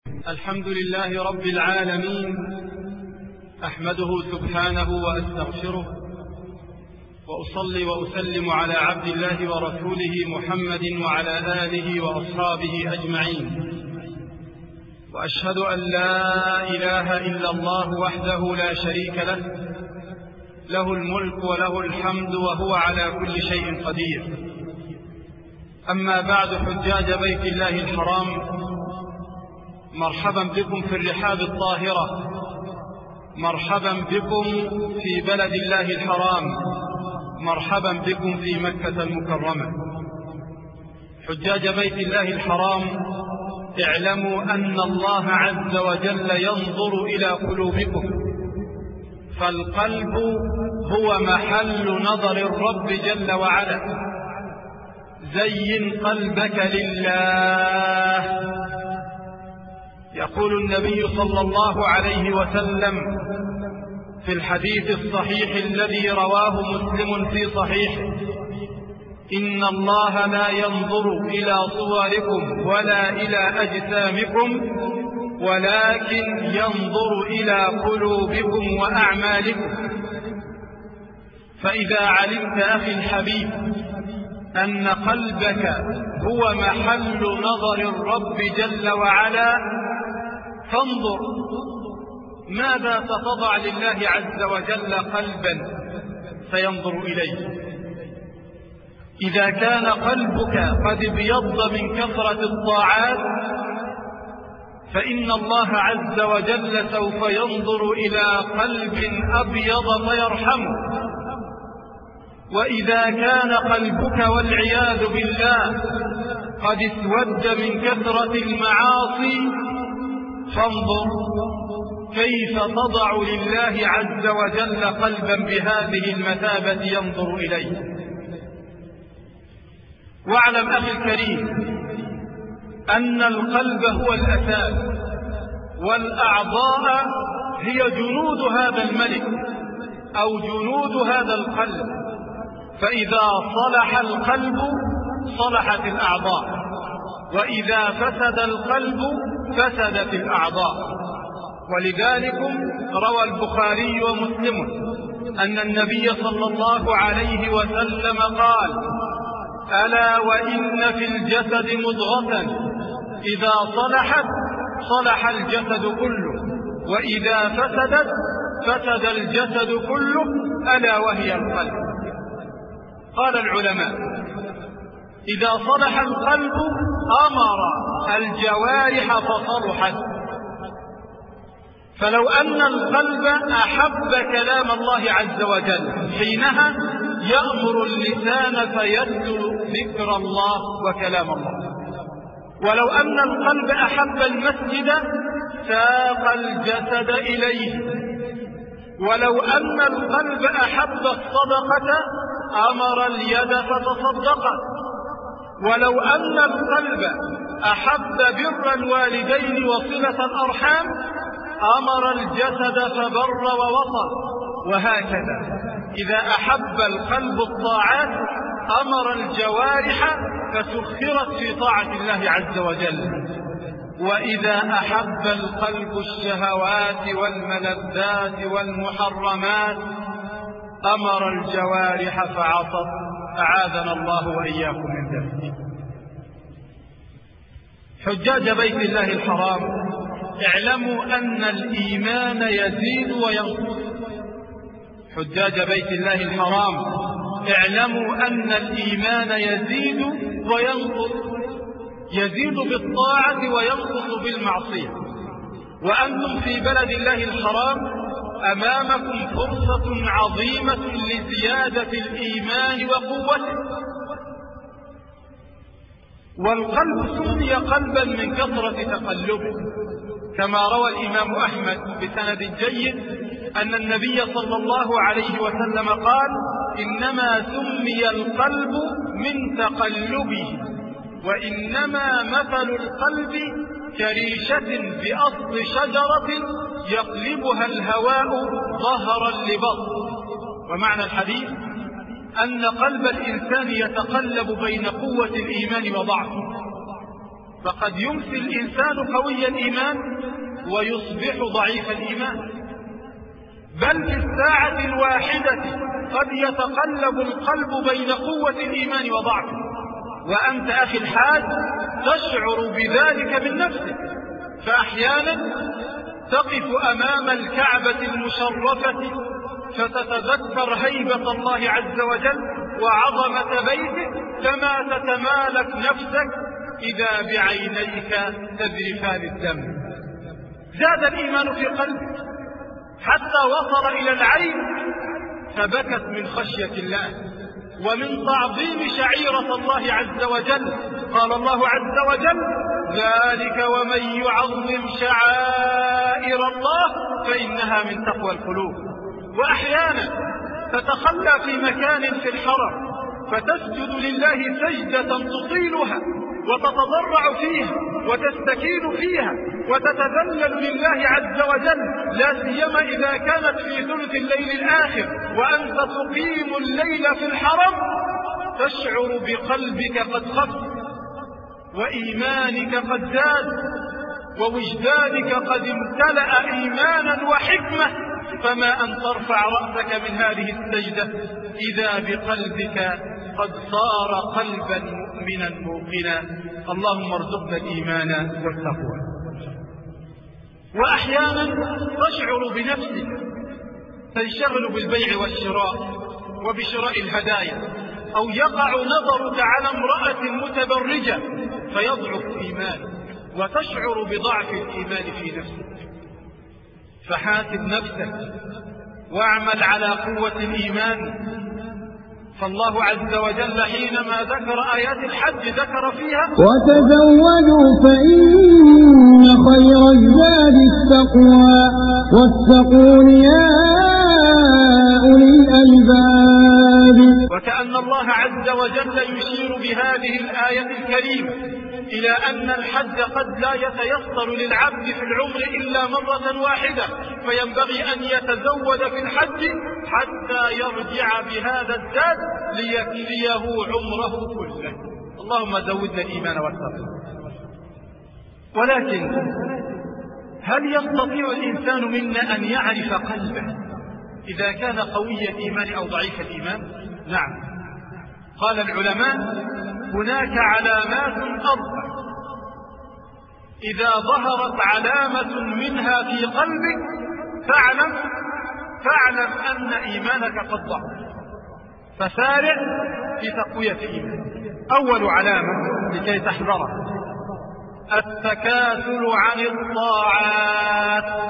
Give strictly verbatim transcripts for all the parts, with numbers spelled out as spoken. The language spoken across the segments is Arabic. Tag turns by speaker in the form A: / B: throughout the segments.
A: الحمد لله رب العالمين، أحمده سبحانه وأستغفره، وأصلي وأسلم على عبد الله ورسوله محمد وعلى آله وأصحابه أجمعين، وأشهد أن لا إله إلا الله وحده لا شريك له، له الملك وله الحمد وهو على كل شيء قدير. أما بعد، حجاج بيت الله الحرام، مرحبا بكم في الرحاب الطاهرة، مرحبا بكم في بلد الله الحرام، مرحبا بكم في مكة المكرمة. حجاج بيت الله الحرام، اعلموا أن الله عز وجل ينظر إلى قلوبكم، فالقلب هو محل نظر الرب جل وعلا. زين قلبك لله. يقول النبي صلى الله عليه وسلم في الحديث الصحيح الذي رواه مسلم في صحيحه: إن الله لا ينظر إلى صوركم ولا إلى أجسامكم، ولكن ينظر إلى قلوبكم وأعمالكم. فإذا علمت أخي الحبيب أن قلبك هو محل نظر الرب جل وعلا، فانظر ماذا ستضع لله عز وجل قلبا سينظر إليه. إذا كان قلبك قد ابيض من كثرة الطاعات، فإن الله عز وجل سوف ينظر إلى قلب أبيض فيرحمه. وإذا كان قلبك والعياذ بالله قد اسود من كثرة المعاصي، فانظر كيف تضع لله عز وجل قلبا بهذه المثابة ينظر إليه. واعلم أخي الكريم أن القلب هو الأساس، والأعضاء هي جنود هذا الملك أو جنود هذا القلب. فإذا صلح القلب صلحت الأعضاء، وإذا فسد القلب فسدت الأعضاء. ولذلك روى البخاري ومسلم أن النبي صلى الله عليه وسلم قال: ألا وإن في الجسد مضغة إذا صلحت صلح الجسد كله، وإذا فسدت فسد الجسد كله، ألا وهي القلب. قال العلماء: إذا صلح القلب أمر الجوارح فصلحت. فلو أن القلب أحب كلام الله عز وجل، حينها يأمر اللسان فيتلو ذكر الله وكلام الله. ولو أن القلب أحب المسجد ساق الجسد إليه. ولو أن القلب أحب الصدقة أمر اليد فتصدقت. ولو أن القلب أحب بر الوالدين وصلة الأرحام أمر الجسد فبر ووصل. وهكذا إذا أحب القلب الطاعات أمر الجوارح فسخرت في طاعة الله عز وجل. وإذا أحب القلب الشهوات والملذات والمحرمات أمر الجوارح فعصت. أعاذنا الله وإياكم من ذلك. حجاج بيت الله الحرام، اعلموا أن الإيمان يزيد وينقص. حجاج بيت الله الحرام، اعلموا أن الإيمان يزيد وينقص، يزيد بالطاعة وينقص بالمعصية. وأنتم في بلد الله الحرام أمامكم فرصة عظيمة لزيادة الإيمان وقوته. والقلب سمي قلبا من كثرة تقلبه، كما روى الإمام أحمد بسند جيد أن النبي صلى الله عليه وسلم قال: إنما سمي القلب من تقلبه، وإنما مثل القلب كريشة بأصل شجرة يقلبها الهواء ظهرا لبطن. ومعنى الحديث أن قلب الإنسان يتقلب بين قوة الإيمان وضعفه، فقد يمسي الإنسان قوي الإيمان ويصبح ضعيف الإيمان، بل في الساعة الواحدة قد يتقلب القلب بين قوة الإيمان وضعفه، وأنت أخي الحاج تشعر بذلك من نفسك. فأحيانا تقف أمام الكعبة المشرفة فتتذكر هيبة الله عز وجل وعظمة بيته، كما تتمالك نفسك إذا بعينيك تذرفان الدم. زاد الإيمان في قلبك حتى وصل إلى العين فبكت من خشية الله ومن تعظيم شعيرة الله عز وجل. قال الله عز وجل: ذلك ومن يعظم شعائر الله فإنها من تقوى القلوب. وأحيانا تتخلى في مكان في الحرم فتسجد لله سجدة تطيلها وتتضرع فيها وتستكين فيها وتتذلل لله عز وجل، لا سيما إذا كانت في ثلث الليل الآخر وأنت تقيم الليل في الحرم، تشعر بقلبك قد خف وإيمانك قد زاد ووجدانك قد امتلأ إيمانا وحكمة، فما أن ترفع رأسك من هذه السجدة إذا بقلبك قد صار قلبا مؤمنا موقنا. اللهم ارزقنا الإيمان والتقوى. وأحيانا تشعر بنفسك تنشغل بالبيع والشراء وبشراء الهدايا، أو يقع نظرك على امرأة متبرجة فيضعف إيمانك وتشعر بضعف الإيمان في نفسك. فحاسب نفسك واعمل على قوة الإيمان، فالله عز وجل حينما ذكر آيات الحج ذكر فيها:
B: وتزودوا فإن خير الزاد التقوى واتقون يا أولي الألباب.
A: وكأن الله عز وجل يشير بهذه الآية الكريمة إلى أن الحج قد لا يتيسر للعبد في العمر إلا مرة واحدة، فينبغي أن يتزود في الحج حتى يرجع بهذا الزاد ليكفيه عمره كله. اللهم زودنا الإيمان والتقوى. ولكن هل يستطيع الإنسان منا أن يعرف قلبه إذا كان قوي الإيمان أو ضعيف الإيمان؟ نعم. قال العلماء: هناك علامات أربع إذا ظهرت علامة منها في قلبك فاعلم فاعلم أن إيمانك قد ضعف، فسارع في تقوية إيمانك. أول علامة لكي تحذرها التكاسل عن الطاعات.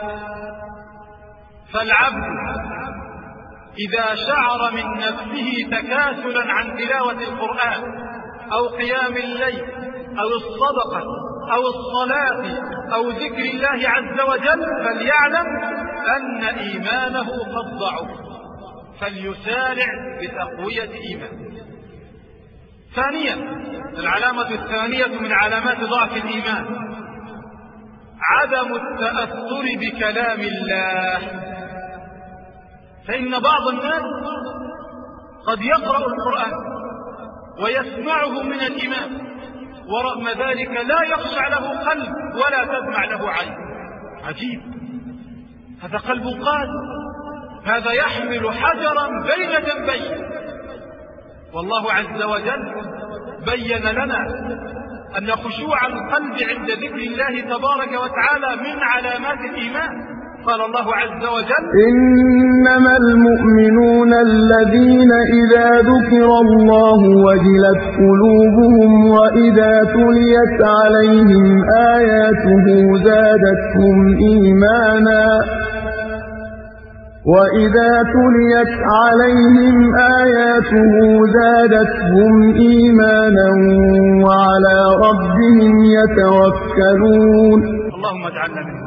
A: فالعبد إذا شعر من نفسه تكاسلا عن تلاوة القرآن أو قيام الليل أو الصدقة أو الصلاة أو ذكر الله عز وجل فليعلم أن إيمانه قد ضعف، فليسارع بتقوية إيمانه. ثانيا، العلامة الثانية من علامات ضعف الإيمان عدم التأثر بكلام الله. فإن بعض الناس قد يقرأ القرآن ويسمعه من الإمام ورغم ذلك لا يخشع له قلب ولا تدمع له عين. عجيب، هذا قلب قاسي، هذا يحمل حجرا بين جنبيه. والله عز وجل بين لنا أن خشوع القلب عند ذكر الله تبارك وتعالى من علامات الإيمان. قال الله عز وجل:
B: إنما المؤمنون الذين إذا ذكر الله وجلت قلوبهم وإذا تليت عليهم آياته زادتهم إيمانا وإذا تليت عليهم آياته زادتهم إيمانا وعلى ربهم يتوكلون.
A: اللهم اجعلنا منهم.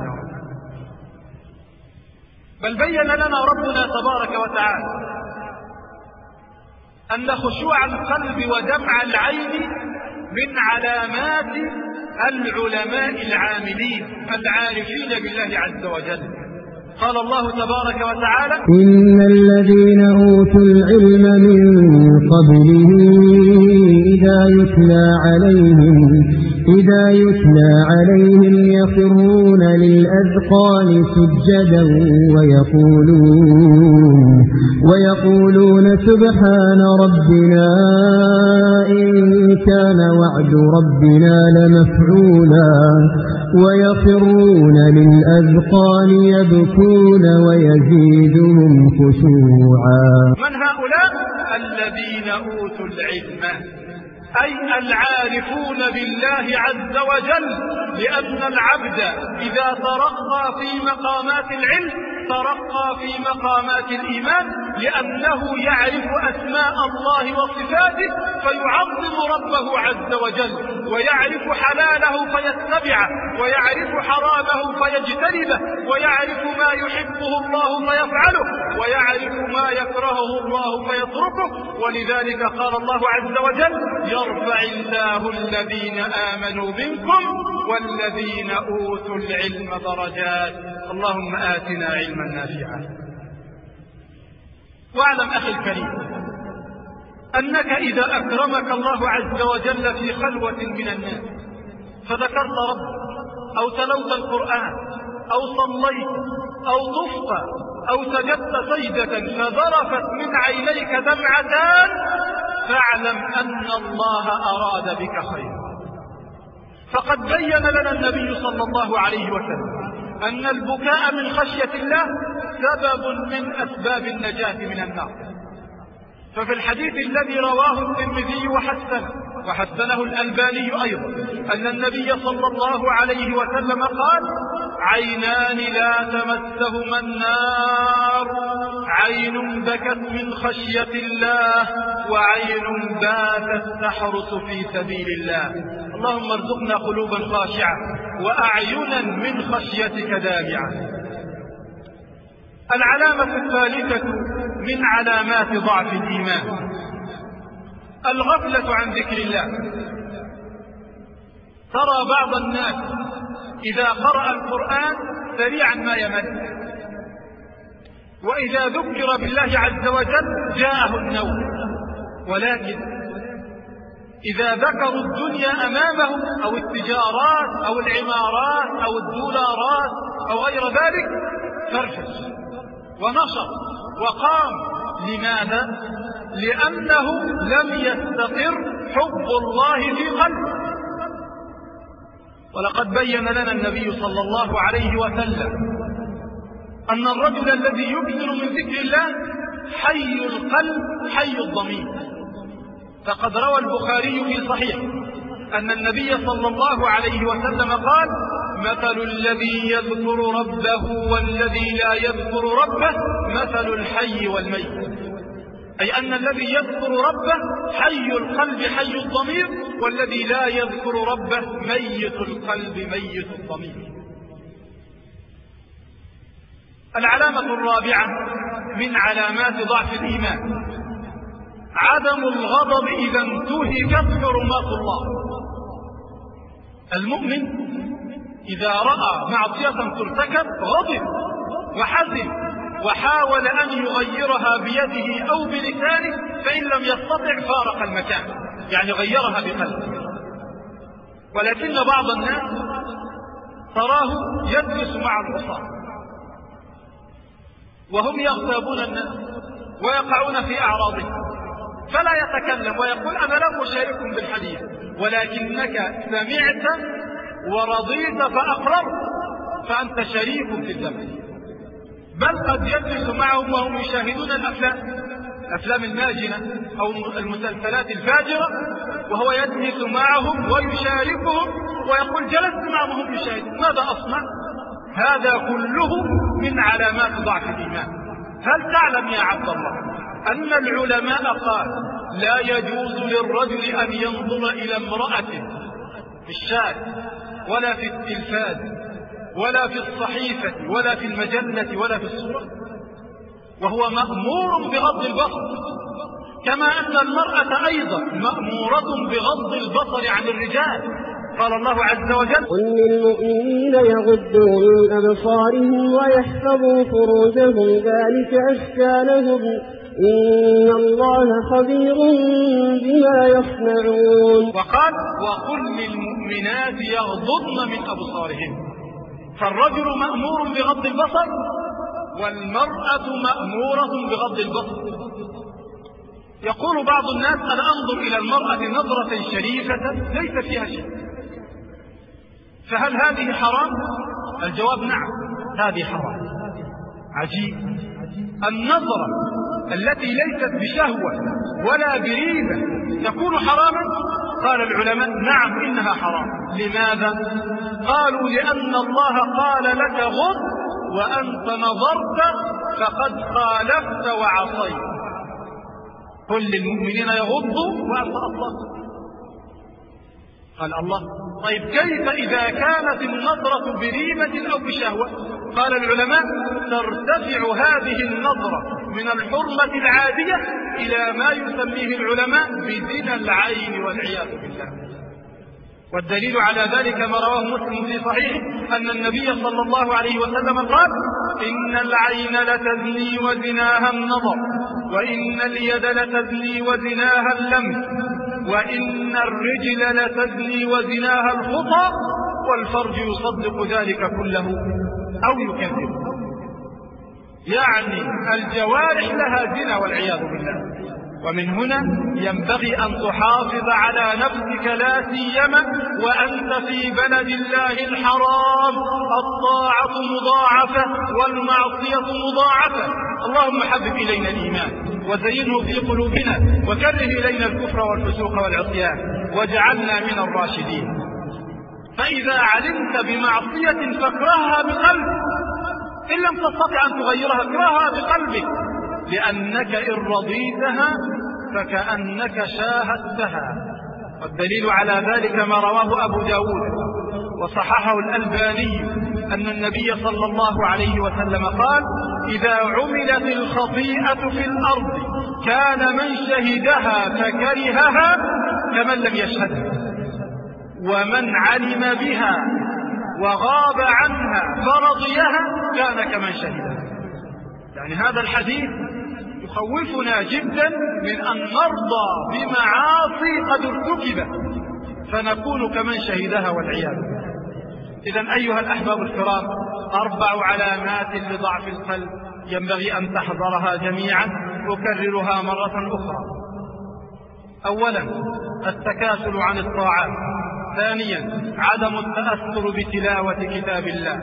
A: بل بين لنا ربنا تبارك وتعالى أن خشوع القلب ودمع العين من علامات العلماء العاملين العارفين بالله عز وجل. قال الله تبارك وتعالى:
B: إن الذين أوتوا العلم من قبله إذا يتلى عليهم إذا يتلى عليهم يخرون للأذقان سجدا ويقولون ويقولون سبحان ربنا إن كان وعد ربنا لمفعولا ويخرون للأذقان يبكون ويزيدهم خشوعا.
A: من هؤلاء؟ الذين أوتوا العلم، أي العارفون بالله عز وجل، لأن العبد إذا ترقى في مقامات العلم ترقى في مقامات الإيمان، لأنه يعرف أسماء الله وصفاته فيعظم ربه عز وجل، ويعرف حلاله فيتبعه، ويعرف حرامه فيجتنبه، ويعرف ما يحبه الله فيفعله، ويعرف ما يكرهه الله فيتركه. ولذلك قال الله عز وجل: يرفع الله الذين آمنوا منكم والذين أوتوا العلم درجات. اللهم آتنا علما نافعا. واعلم أخي الكريم أنك إذا أكرمك الله عز وجل في خلوة من الناس فذكرت ربك أو تلوت القرآن أو صليت أو طفت أو سجدت سجدة فذرفت من عينيك دمعتان، فاعلم أن الله أراد بك خيرا. فقد بين لنا النبي صلى الله عليه وسلم أن البكاء من خشية الله سبب من أسباب النجاة من النار. ففي الحديث الذي رواه الترمذي وحسنه وحسنه الألباني أيضا أن النبي صلى الله عليه وسلم قال: عينان لا تمسهما النار، عين بكت من خشية الله وعين باتت تحرس في سبيل الله. اللهم ارزقنا قلوبا خاشعة وأعينا من خشيتك دامعة. العلامة الثالثة من علامات ضعف الإيمان الغفلة عن ذكر الله. ترى بعض الناس إذا قرأ القرآن سريعا ما يمل، وإذا ذكر بالله عز وجل جاءه النوم، ولكن إذا ذكروا الدنيا أمامه أو التجارات أو العمارات أو الدولارات أو غير ذلك فرفش ونشط وقام. لماذا؟ لأنه لم يستقر حب الله في قلبه. ولقد بين لنا النبي صلى الله عليه وسلم أن الرجل الذي يكثر من ذكر الله حي القلب حي الضمير. فقد روى البخاري في صحيح أن النبي صلى الله عليه وسلم قال: مثل الذي يذكر ربه والذي لا يذكر ربه مثل الحي والميت. أي أن الذي يذكر ربه حي القلب حي الضمير، والذي لا يذكر ربه ميت القلب ميت الضمير. العلامة الرابعة من علامات ضعف الإيمان عدم الغضب إذا انتهكت حرمات الله. المؤمن إذا رأى معصية ترتكب غضب وحزن وحاول أن يغيرها بيده أو بلسانه، فإن لم يستطع فارق المكان، يعني غيرها بقلبه. ولكن بعض الناس تراه يجلس مع العصاة وهم يغتابون الناس ويقعون في أعراضهم، فلا يتكلم ويقول: أنا لم أشارككم بالحديث، ولكنك سمعت ورضيت فأقررت، فأنت شريك في الذنب. بل قد يجلس معهم وهم يشاهدون الأفلام الأفلام الماجنة أو المسلسلات الفاجرة، وهو يجلس معهم ويشاركهم ويقول: جلست معهم وهم يشاهدون، ماذا أصنع؟ هذا كله من علامات ضعف الإيمان. هل تعلم يا عبد الله أن العلماء قال لا يجوز للرجل أن ينظر إلى امرأة في الشارع ولا في التلفاز ولا في الصحيفة ولا في المجلة ولا في الصورة، وهو مأمور بغض البصر، كما أن المرأة أيضا مأمورة بغض البصر عن الرجال. قال الله عز وجل:
B: قل للمؤمنين يغضوا من أبصارهم ويحفظوا فروجهم ذلك أزكى لهم إن الله خبير بما يصنعون.
A: وقال: وقل للمؤمنات يغضضن من أبصارهن. فالرجل مأمور بغض البصر والمرأة مأمورة بغض البصر. يقول بعض الناس: أنا أنظر إلى المرأة نظرة شريفة ليس فيها شيء، فهل هذه حرام؟ الجواب: نعم، هذه حرام. عجيب، النظرة التي ليست بشهوة ولا بريبة تكون حراما؟ قال العلماء: نعم، إنها حرام. لماذا؟ قالوا: لأن الله قال لك غض وأنت نظرت فقد خالفت وعصيت. قل للمؤمنين يغضوا وأنت أطلقت. قال الله: طيب كيف إذا كانت النظرة بريبة أو بشهوة؟ قال العلماء: ترتفع هذه النظرة من الحرمة العادية إلى ما يسميه العلماء بزنا العين والعياذ بالله. والدليل على ذلك ما رواه مسلم في صحيحه أن النبي صلى الله عليه وسلم قال: إن العين لتزني وزناها النظر، وإن اليد لتزني وزناها اللمس، وإن الرجل لتزني وزناها الخطى، والفرج يصدق ذلك كله أو يكذب. يعني الجوارح لها زنا والعياذ بالله. ومن هنا ينبغي أن تحافظ على نفسك، لا سيما وأنت في بلد الله الحرام. الطاعة مضاعفة والمعصية مضاعفة. اللهم حبب إلينا الإيمان وزينه في قلوبنا، وكره إلينا الكفر والفسوق والعصيان، واجعلنا من الراشدين. فإذا علمت بمعصية فاكرهها بقلبك، إن لم تستطع أن تغيرها اكرهها بقلبك، لأنك إن رضيتها فكأنك شاهدتها. والدليل على ذلك ما رواه أبو داود وصححه الألباني أن النبي صلى الله عليه وسلم قال: إذا عملت الخطيئة في الأرض كان من شهدها فكرهها كمن لم يشهدها، ومن علم بها وغاب عنها فرضيها كان كمن شهدها. يعني هذا الحديث يخوفنا جدا من أن نرضى بمعاصي قد ارتكبت فنكون كمن شهدها والعياذ بالله. إذن أيها الأحباب الكرام، أربع علامات لضعف القلب ينبغي أن تحذرها جميعا، أكررها مرة أخرى. أولا التكاسل عن الطاعات. ثانيا عدم التأثر بتلاوة كتاب الله.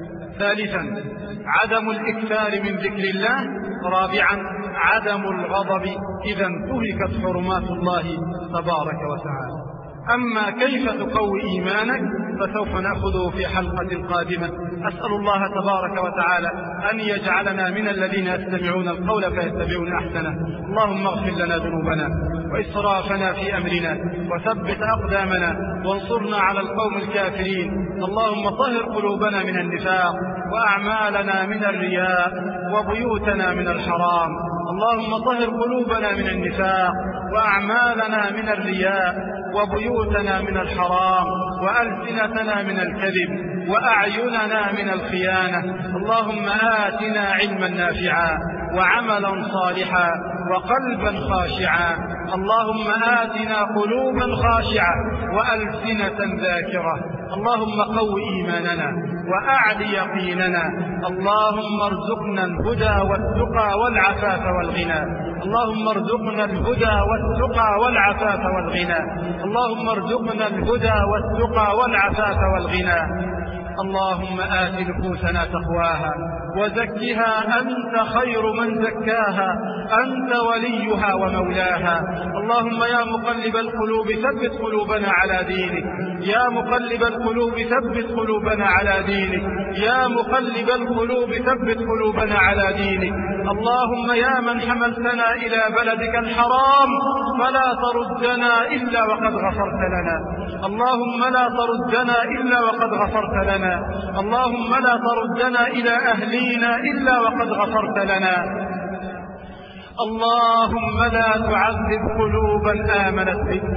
A: ثالثا عدم الإكثار من ذكر الله. رابعا عدم الغضب إذا انتهكت حرمات الله تبارك وتعالى. أما كيف تقوي إيمانك فسوف نأخذه في حلقة قادمة. أسأل الله تبارك وتعالى أن يجعلنا من الذين يستمعون القول فيتبعون أحسنه. اللهم اغفر لنا ذنوبنا وإسرافنا في أمرنا، وثبت أقدامنا، وانصرنا على القوم الكافرين. اللهم طهر قلوبنا من النفاق، وأعمالنا من الرياء، وبيوتنا من الحرام. اللهم طهر قلوبنا من النفاق، وأعمالنا من الرياء، وبيوتنا من الحرام، وألسنتنا من الكذب، وأعيننا من الخيانة. اللهم آتنا علما نافعا، وعملا صالحا، وقلبا خاشعا. اللهم آتنا قلوبا خاشعة وألسنة ذاكرة. اللهم قو إيماننا وأعد يقيننا. اللهم ارزقنا الهدى والتقى والعفاف والغنى. اللهم ارزقنا الهدى والتقى والعفاف والغنى. اللهم ارزقنا الهدى والتقى والعفاف والغنى. اللهم آت نفوسنا تقواها وزكها أنت خير من زكاها، أنت وليها ومولاها. اللهم يا مقلب القلوب ثبت قلوبنا على دينك، يا مقلب القلوب ثبت قلوبنا على دينك، يا مقلب القلوب ثبت قلوبنا على دينك. اللهم يا من حملتنا إلى بلدك الحرام فلا تردنا إلا وقد غفرت لنا. اللهم لا تردنا إلا وقد غفرت لنا. اللهم لا تردنا إلى أهلينا إلا وقد غفرت لنا. اللهم لا تعذب قلوبا آمنت بك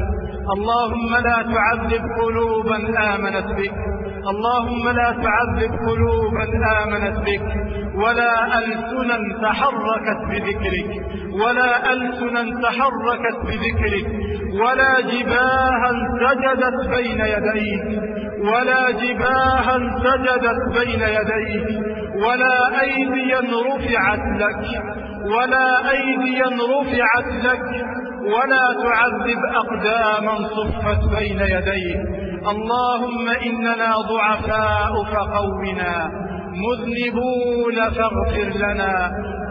A: اللهم لا تعذب قلوبا آمنت بك، اللهم لا تعذب قلوبا آمنت بك، ولا ألسنا تحركت بذكرك، ولا ألسنا تحركت بذكرك، ولا جباها سجدت بين يديك، ولا جباها سجدت بين يديك، ولا أيديا رفعت لك، ولا أيديا رفعت لك، ولا تعذب أقداما صفت بين يديك. اللهم إننا ضعفاء فقونا، مذنبون فاغفر لنا،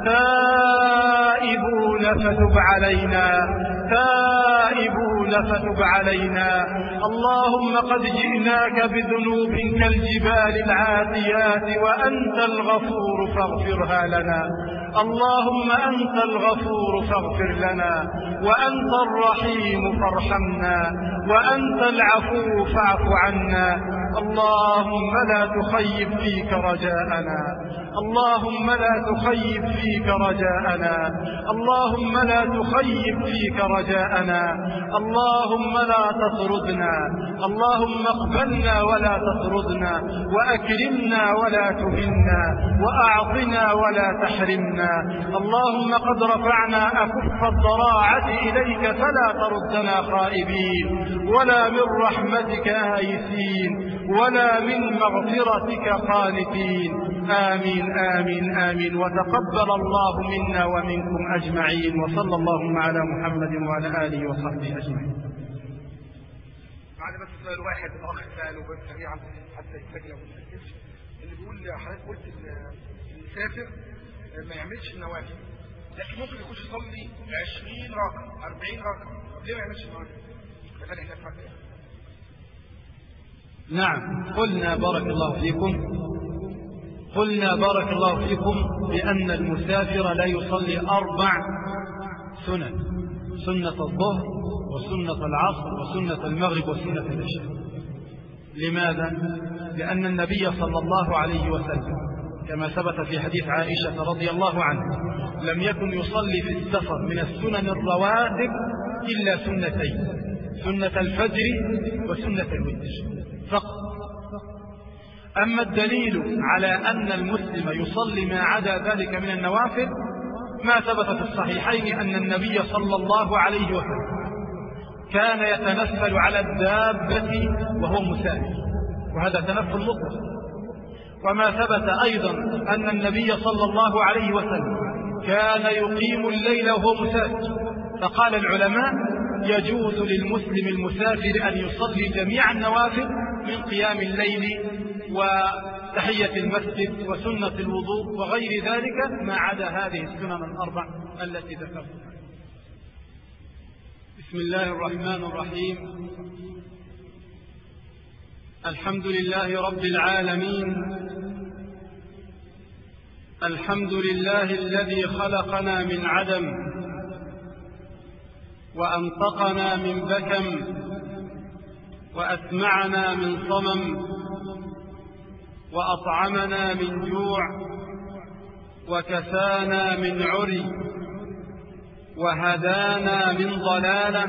A: تائبون فتب علينا، تائبون فتب علينا. اللهم قد جئناك بذنوب كالجبال العاتيات وأنت الغفور فاغفرها لنا. اللهم أنت الغفور فاغفر لنا، وأنت الرحيم فارحمنا، وأنت العفو فاعف عنا. اللهم لا تخيب فيك رجاءنا، اللهم لا تخيب فيك رجاءنا، اللهم لا تخيب فيك رجاءنا. اللهم لا تطردنا، اللهم اقبلنا ولا تطردنا، وأكرمنا ولا تهنا، وأعطنا ولا تحرمنا. اللهم قد رفعنا أكف الضراعة إليك فلا تردنا خائبين، ولا من رحمتك آيسين، ولا من مغفرتك قانتين. آمين آمين آمين. وتقبل الله منا ومنكم أجمعين، وصلى اللهم على محمد وعلى آله وصحبه أجمعين.
C: بعد بس سؤال واحد الأخ سأله بس سريعا حتى يسجل أو يسجلش، اللي بيقول حضرتك قلت المسافر ما يعملش النوافل، لكن ممكن يخش يصلي عشرين ركعة أربعين ركعة، ليه ما يعملش النوافل؟ فقال هناك فكرة.
A: نعم، قلنا بارك الله فيكم قلنا بارك الله فيكم بأن المسافر لا يصلي أربع سنن: سنة الظهر وسنة العصر وسنة المغرب وسنة العشاء. لماذا؟ لأن النبي صلى الله عليه وسلم كما ثبت في حديث عائشة رضي الله عنها لم يكن يصلي في السفر من السنن الرواتب إلا سنتين: سنة الفجر وسنة الوتر فقط. أما الدليل على أن المسلم يصلي ما عدا ذلك من النوافل ما ثبت في الصحيحين أن النبي صلى الله عليه وسلم كان يتنفل على الدابة وهو مسافر، وهذا تنفل مطلق. وما ثبت أيضا أن النبي صلى الله عليه وسلم كان يقيم الليل وهو مسافر، فقال العلماء يجوز للمسلم المسافر أن يصلي جميع النوافل من قيام الليل وتحية المسجد وسنة الوضوء وغير ذلك ما عدا هذه السنن الأربع التي ذكرتها. بسم الله الرحمن الرحيم. الحمد لله رب العالمين، الحمد لله الذي خلقنا من عدم وأنطقنا من بكم وأسمعنا من صمم وأطعمنا من جوع وكسانا من عري وهدانا من ضلالة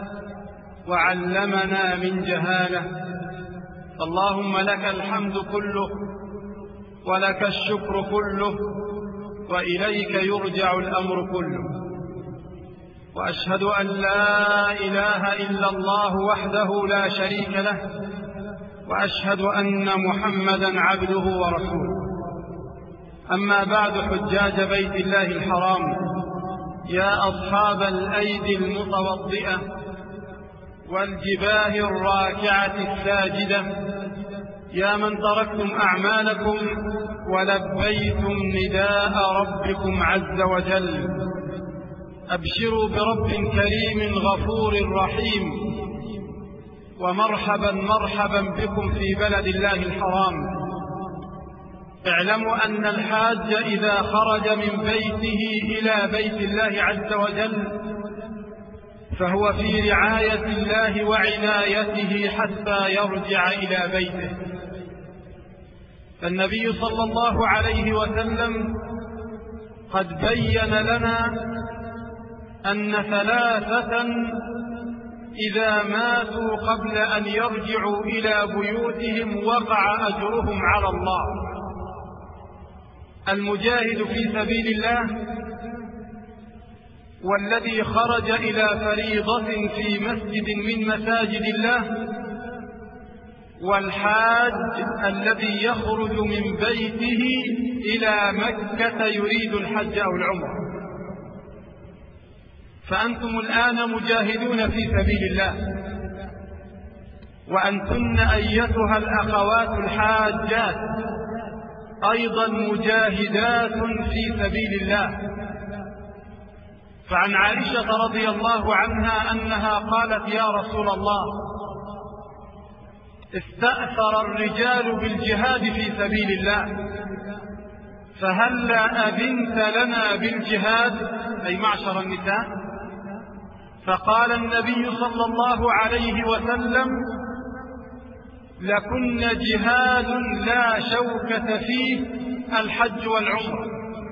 A: وعلمنا من جهالة. اللهم لك الحمد كله ولك الشكر كله وإليك يرجع الأمر كله. وأشهد أن لا إله إلا الله وحده لا شريك له، وأشهد أن محمدا عبده ورسوله. أما بعد، حجاج بيت الله الحرام، يا أصحاب الأيدي المتوضئة والجباه الراكعة الساجدة، يا من تركتم أعمالكم ولبيتم نداء ربكم عز وجل، أبشروا برب كريم غفور رحيم، ومرحبا مرحبا بكم في بلد الله الحرام. اعلموا أن الحاج إذا خرج من بيته إلى بيت الله عز وجل فهو في رعاية الله وعنايته حتى يرجع إلى بيته. فالنبي صلى الله عليه وسلم قد بين لنا أن ثلاثة إذا ماتوا قبل أن يرجعوا إلى بيوتهم وقع أجرهم على الله. المجاهد في سبيل الله والذي خرج إلى فريضة في مسجد من مساجد الله، والحاج الذي يخرج من بيته إلى مكة يريد الحج أو العمرة. فأنتم الآن مجاهدون في سبيل الله، وأنتن أيتها الأخوات الحاجات أيضا مجاهدات في سبيل الله. فعن عائشة رضي الله عنها أنها قالت: يا رسول الله، استأثر الرجال بالجهاد في سبيل الله، فهلا أذنت لنا بالجهاد، أي معشر النساء؟ فقال النبي صلى الله عليه وسلم: لكن جهاد لا شوكة فيه الحج والعمرة.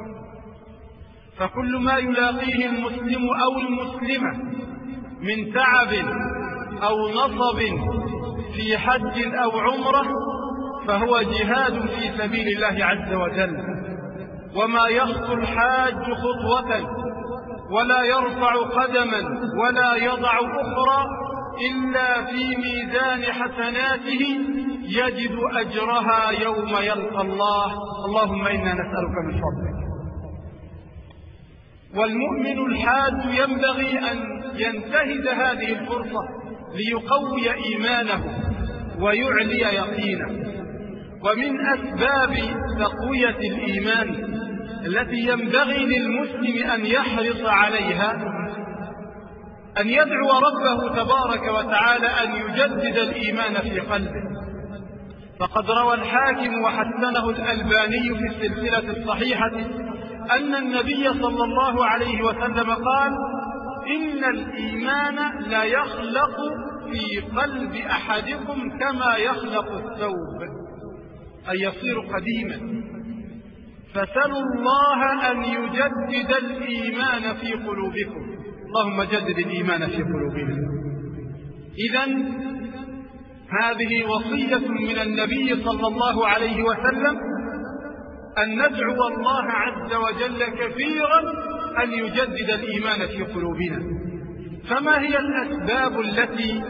A: فكل ما يلاقيه المسلم أو المسلمة من تعب أو نصب في حج أو عمرة فهو جهاد في سبيل الله عز وجل. وما يخطو الحاج خطوة ولا يرفع قدما ولا يضع أخرى إلا في ميزان حسناته يجد أجرها يوم يلقى الله. اللهم إنا نسألك من فضلك. والمؤمن الحاج ينبغي أن ينتهز هذه الفرصة ليقوي إيمانه ويعلي يقينه. ومن أسباب تقوية الإيمان التي ينبغي للمسلم أن يحرص عليها أن يدعو ربه تبارك وتعالى أن يجدد الإيمان في قلبه. فقد روى الحاكم وحسنه الألباني في السلسلة الصحيحة أن النبي صلى الله عليه وسلم قال: إن الإيمان لا يخلق في قلب أحدكم كما يخلق الثوب، أي يصير قديما. فسلوا الله أن يجدد الإيمان في قلوبكم. اللهم جدد الإيمان في قلوبنا. إذن هذه وصية من النبي صلى الله عليه وسلم أن ندعو الله عز وجل كثيرا أن يجدد الإيمان في قلوبنا. فما هي الأسباب التي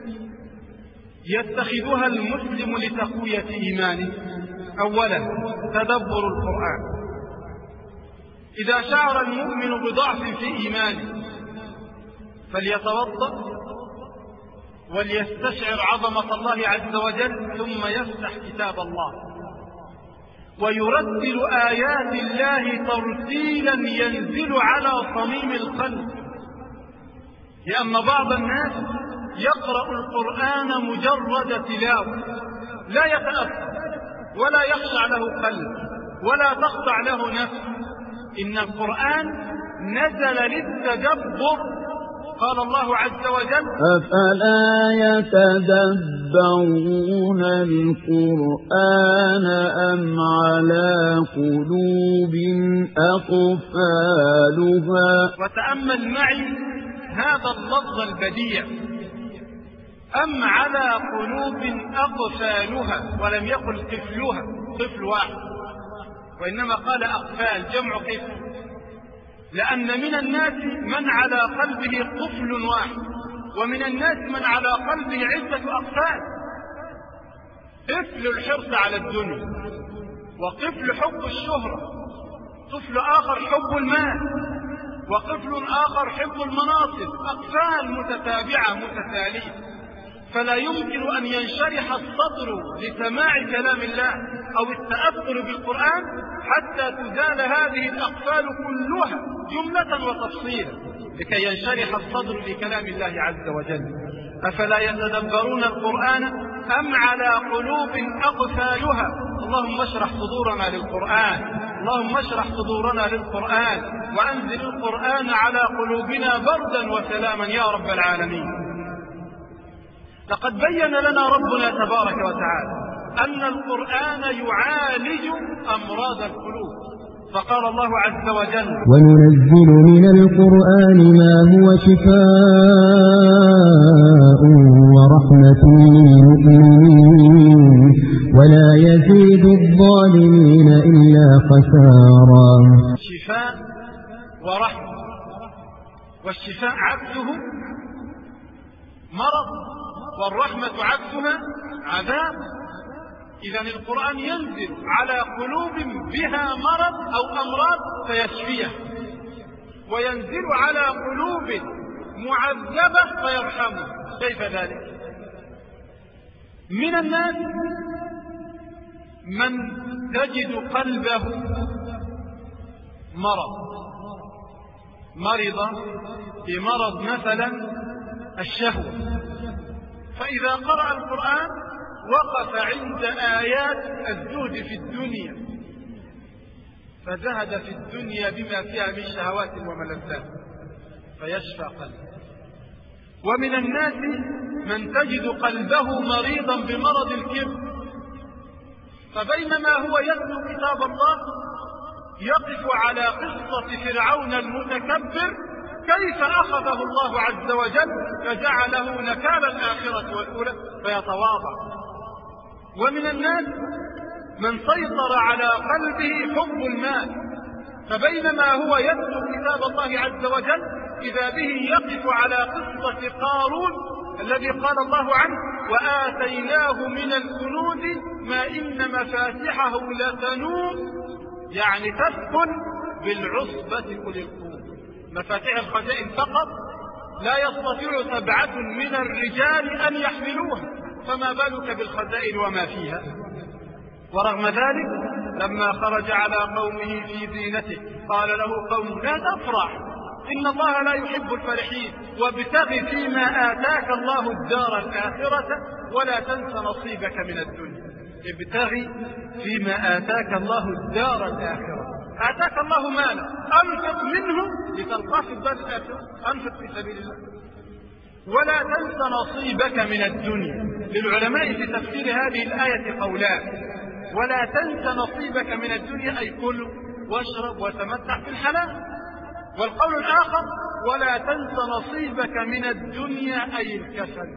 A: يتخذها المسلم لتقوية إيمانه؟ أولا، تدبر القرآن. إذا شعر المؤمن بضعف في إيمانه فليتوضأ وليستشعر عظمة الله عز وجل، ثم يفتح كتاب الله ويرتل آيات الله ترتيلا ينزل على صميم القلب. لأن بعض الناس يقرأ القرآن مجرد تلاوة، لا يتأثر ولا يخشع له قلب ولا تخضع له نفس. إن القرآن نزل للتدبر. قال الله عز وجل:
D: أفلا يتدبرون القرآن أم على قلوب أقفالها.
A: وتأمل معي هذا اللفظ البديع: أم على قلوب أقفالها، ولم يقل قفلها، قفل واحد، وإنما قال أقفال، جمع قفل. لأن من الناس من على قلبه قفل واحد، ومن الناس من على قلبه عدة أقفال. قفل الحرص على الدنيا، وقفل حب الشهرة، قفل آخر حب المال، وقفل آخر حب المناصب. أقفال متتابعة متتالية. فلا يمكن أن ينشرح الصدر لسماع كلام الله أو التأثر بالقرآن حتى تزال هذه الأقفال كلها جملة وتفصيلا لكي ينشرح الصدر لكلام الله عز وجل. أفلا يتدبرون القرآن أم على قلوب أقفالها. اللهم اشرح صدورنا للقرآن، اللهم اشرح صدورنا للقرآن، وأنزل القرآن على قلوبنا بردا وسلاما يا رب العالمين. لقد بين لنا ربنا تبارك وتعالى أن القرآن يعالج أمراض القلوب. فقال الله عز وجل:
B: وننزل من القرآن ما هو شفاء ورحمة للمؤمنين ولا يزيد الظالمين إلا خسارا.
A: شفاء ورحمة، والشفاء عكسه مرض، والرحمة عكسها عذاب. إذن القرآن ينزل على قلوب بها مرض أو أمراض فيشفيها، وينزل على قلوب معذبة فيرحمها. كيف ذلك؟ من الناس من تجد قلبه مرض، مرض بمرض مثلا الشهوة، فإذا قرأ القرآن وقف عند آيات الزهد في الدنيا فزهد في الدنيا بما فيها من شهوات وملذات فيشفى قلبه. ومن الناس من تجد قلبه مريضا بمرض الكبر، فبينما هو يتلو كتاب الله يقف على قصة فرعون المتكبر كيف أخذه الله عز وجل فجعله نكال الآخرة والأولى فيتواضع. ومن الناس من سيطر على قلبه حب المال، فبينما هو يتلو كتاب الله عز وجل إذا به يقف على قصة قارون الذي قال الله عنه: وآتيناه من الكنوز ما إن مفاتحه لتنوء، يعني تسكن بالعصبة أولي القوة. مفاتيح الخزائن فقط لا يستطيع سبعة من الرجال أن يحملوها، فما بالك بالخزائن وما فيها. ورغم ذلك لما خرج على قومه في زينته قال له قومه: لا تفرح، إن الله لا يحب الفرحين، وابتغ فيما آتاك الله الدار الآخرة ولا تنس نصيبك من الدنيا. ابتغ فيما آتاك الله الدار الآخرة. آتاك الله مالا، أنفق منه لتلقاه في الدار الآخرة، أنفق في سبيل الله. ولا تنس نصيبك من الدنيا. للعلماء في تفسير هذه الآية قولان: ولا تنس نصيبك من الدنيا أي كل واشرب وتمتع في الحلال، والقول الآخر: ولا تنس نصيبك من الدنيا أي الكسل،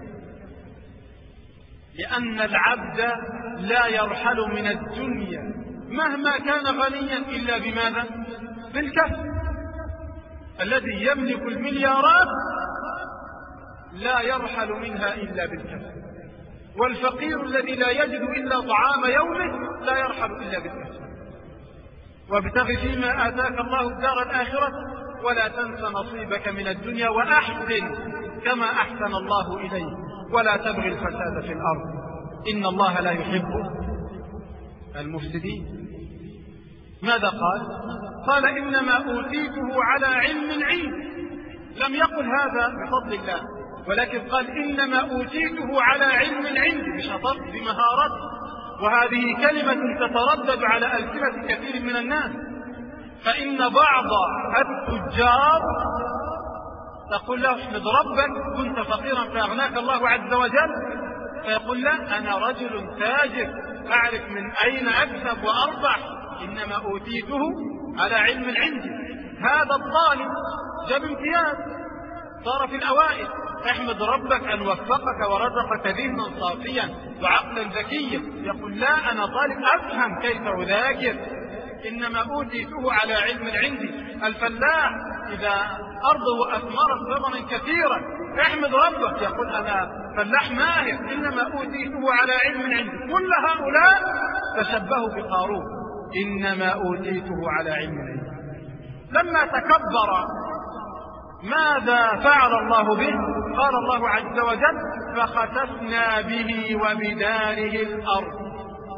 A: لأن العبد لا يرحل من الدنيا مهما كان غنيا إلا بماذا؟ بالكسل. الذي يملك المليارات لا يرحل منها إلا بالكسل، والفقير الذي لا يجد إلا طعام يومه لا يرحل إلا بالكسل. وابتغ فيما آتاك الله الدار الآخرة ولا تنس نصيبك من الدنيا وأحسن كما أحسن الله إليك ولا تبغي الفساد في الأرض إن الله لا يحب المفسدين. ماذا قال؟ قال: إنما أوتيته على علم عندي. لم يقل هذا بفضل الله، ولكن قال: إنما أوتيته على علم عندي، بشطارة بمهارته. وهذه كلمة تتردد على ألسنة كثير من الناس، فإن بعض التجار تقول له: احمد ربك كنت فقيرا فأغناك الله عز وجل، فيقول: لا، أنا رجل تاجر أعرف من أين أكسب وأربح، إنما أوتيته على علم عندي. هذا الطالب جاب امتياز، صار في الأوائل، احمد ربك أن وفقك ورزقك ذهنا صافيا وعقلا ذكيا. يقول: لا، أنا طالب أفهم كيف أذاكر، إنما أوتيته على علم عندي. الفلاح إذا أرضه أثمرت ثمرا كثيرا احمد ربك، يقول: أنا فلاح ماهر، إنما أوتيته على علم عندي. كل هؤلاء تشبهوا بقارون، إنما أوتيته على علم عندي. لما تكبر ماذا فعل الله به؟ قال الله عز وجل: فخسفنا به وبداره الأرض.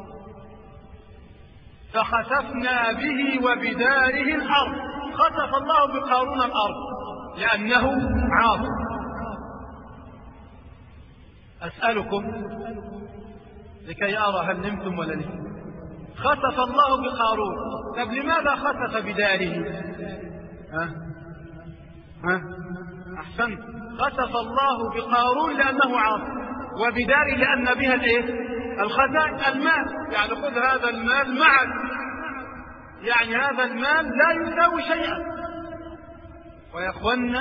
A: فخسفنا به وبداره الأرض. خسف الله بقارون الأرض لأنه عاصي. أسألكم لكي أرى هل نمتم ولا لسه. خسف الله بقارون، طب لماذا خسف بداره؟ ها ها أحسنت، خسف الله بقارون لأنه عاصي، وبداره لأن بها الايه؟ الخزائن، المال. يعني خذ هذا المال معك، يعني هذا المال لا يساوي شيئا. ويا اخوانا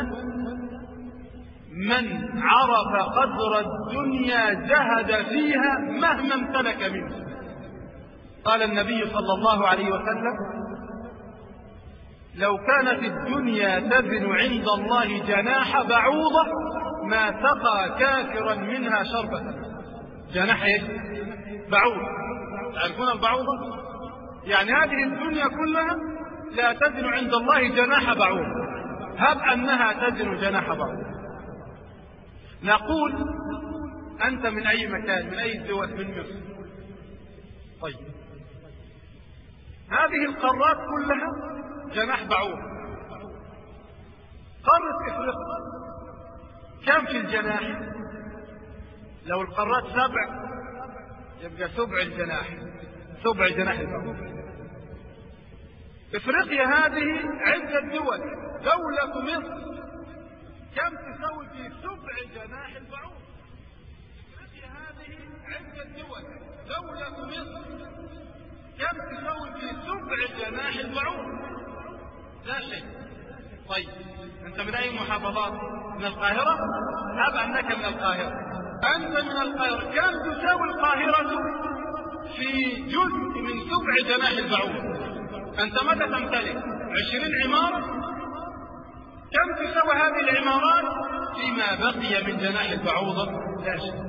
A: من عرف قدر الدنيا زهد فيها مهما امتلك منه. قال النبي صلى الله عليه وسلم: لو كانت الدنيا تزن عند الله جناح بعوضة ما سقى كافرا منها شربة. جناح ايه؟ بعوضة. تعرفون البعوضة؟ يعني هذه الدنيا كلها لا تزن عند الله جناح بعوضة. هب أنها تزن جناح بعوضة. نقول: أنت من أي مكان؟ من أي الدول؟ من مصر. طيب، هذه القارات كلها جناح بعوض. قارة إفريقيا كم في الجناح؟ لو القارات سبع يبقى سبع الجناح، سبع جناح البعوض. إفريقيا هذه عدة دول. دولة مصر كم تسوي في سبع جناح البعوض؟ إفريقيا هذه عدة دول. دولة مصر كم تسوي في سبع جناح البعوض؟ لا شيء. طيب، أنت من أي محافظات؟ من القاهرة؟ هب أنك من القاهرة. أنت من القاهرة، كم تساوي القاهرة في جزء من سبع جناح البعوض؟ أنت متى تمتلك؟ عشرين عمارة؟ كم تساوي هذه العمارات فيما بقي من جناح البعوضة؟ لا شيء.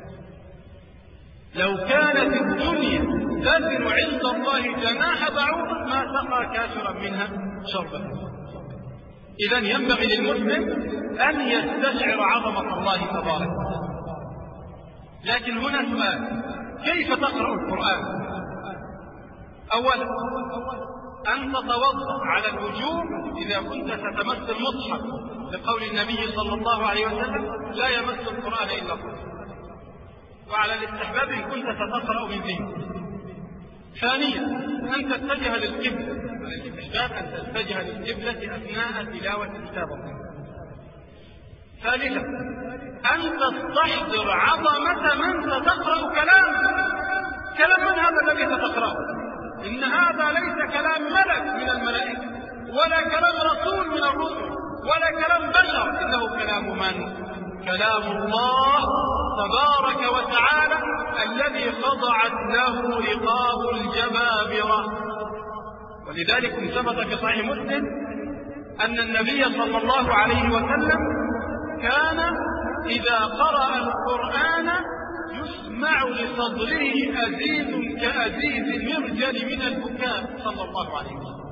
A: لو كانت الدنيا تزن عند الله جناح بعوضة ما سقى كافرا منها شربة. إذن ينبغي للمسلم أن يستشعر عظمة الله تبارك وتعالى. لكن هنا سؤال: كيف تقرأ القرآن؟ أولا أن تتوضأ على الوجوب إذا كنت ستمس المصحف، لقول النبي صلى الله عليه وسلم: لا يمس القرآن إلا الله. وعلى الاستحباب إن كنت ستقرأ من ذهن. ثانيا أن تتجه للقبلة، على الاستحباب أن تتجه للقبلة أثناء تلاوة كتاب الله. ثالثا أن تستحضر عظمة من ستقرأ كلامه. كلام من هذا الذي ستقرأه؟ إن هذا ليس كلام ملك من الملائكة، ولا كلام رسول من الرسل، ولا كلام بشر، إنه كلام من؟ كلام الله تبارك وتعالى الذي خضعت له رقاب الجبابرة. ولذلك ثبت في صحيح مسلم أن النبي صلى الله عليه وسلم كان إذا قرأ القرآن يسمع لصدره أزيز كأزيز المرجل من البكاء صلى الله عليه وسلم.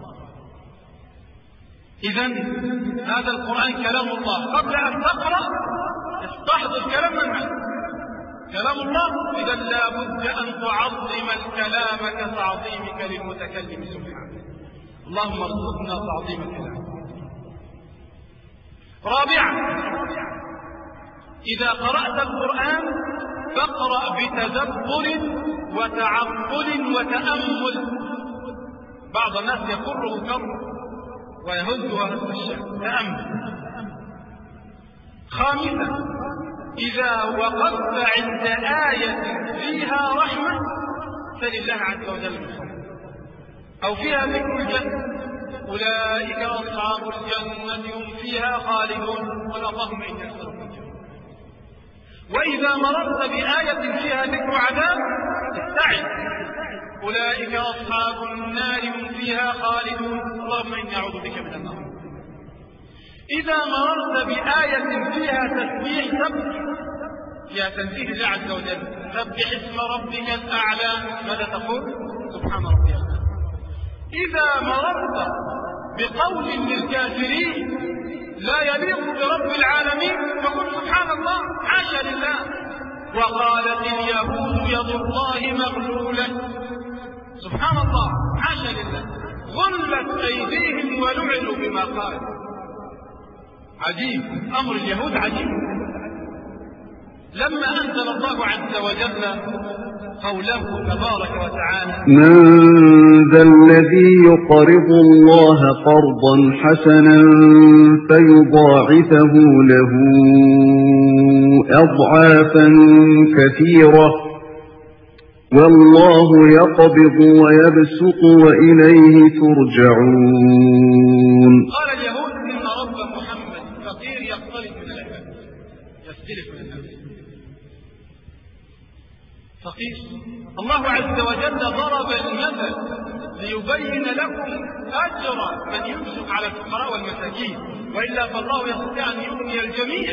A: إذن هذا القرآن كلام الله. قبل أن تقرأ استحضر كلام من عنه، كلام الله. إذا لا بد أن تعظم الكلام كتعظيمك للمتكلم سبحانه. اللهم ارزقنا تعظيم الكلام. رابعا إذا قرأت القرآن فاقرأ بتدبر وتعقل وتأمل. بعض الناس يقره كر ويهزها هز الشام. تأمل. خامسا إذا وقفت عند آية فيها رحمة سل الله عز وجل الرحمة، أو فيها ذكر الجنة: أولئك أصحاب الجنة هم فيها خالدون. اللهم إني أسألك الجنة. وإذا مررت بآية فيها ذكر عذاب استعذ: أولئك أصحاب النار هم فيها خالدون. اللهم إني أعوذ بك من النار. إذا مررت بآية فيها تسبيح سبح، فيها تنزيه الله عز وجل: سبح اسم ربك الأعلى، ماذا تقول؟ سبحان ربي الأعلى. إذا مررت بقول للكافرين لا يليق برب العالمين فقل سبحان الله، حاشا لله. وقالت اليهود يد الله مغلولة. سبحان الله، حاشا لله. غلت أيديهم ولعنوا بما قالوا. عجيب، أمر اليهود عجيب. لما أنزل الله عز وجل قوله تبارك وتعالى:
D: من ذا الذي يقرض الله قرضا حسنا فيضاعفه له أضعافا كثيرة والله يقبض ويبسط وإليه ترجعون.
A: قال اليهود إن رب محمد فقير يختلف من العباد، يختلف من الناس، فقير. الله عز وجل ضرب المثل ليبين لكم أجر من يمسك على الفقراء والمساكين، وإلا فالله يستطيع أن يغني الجميع.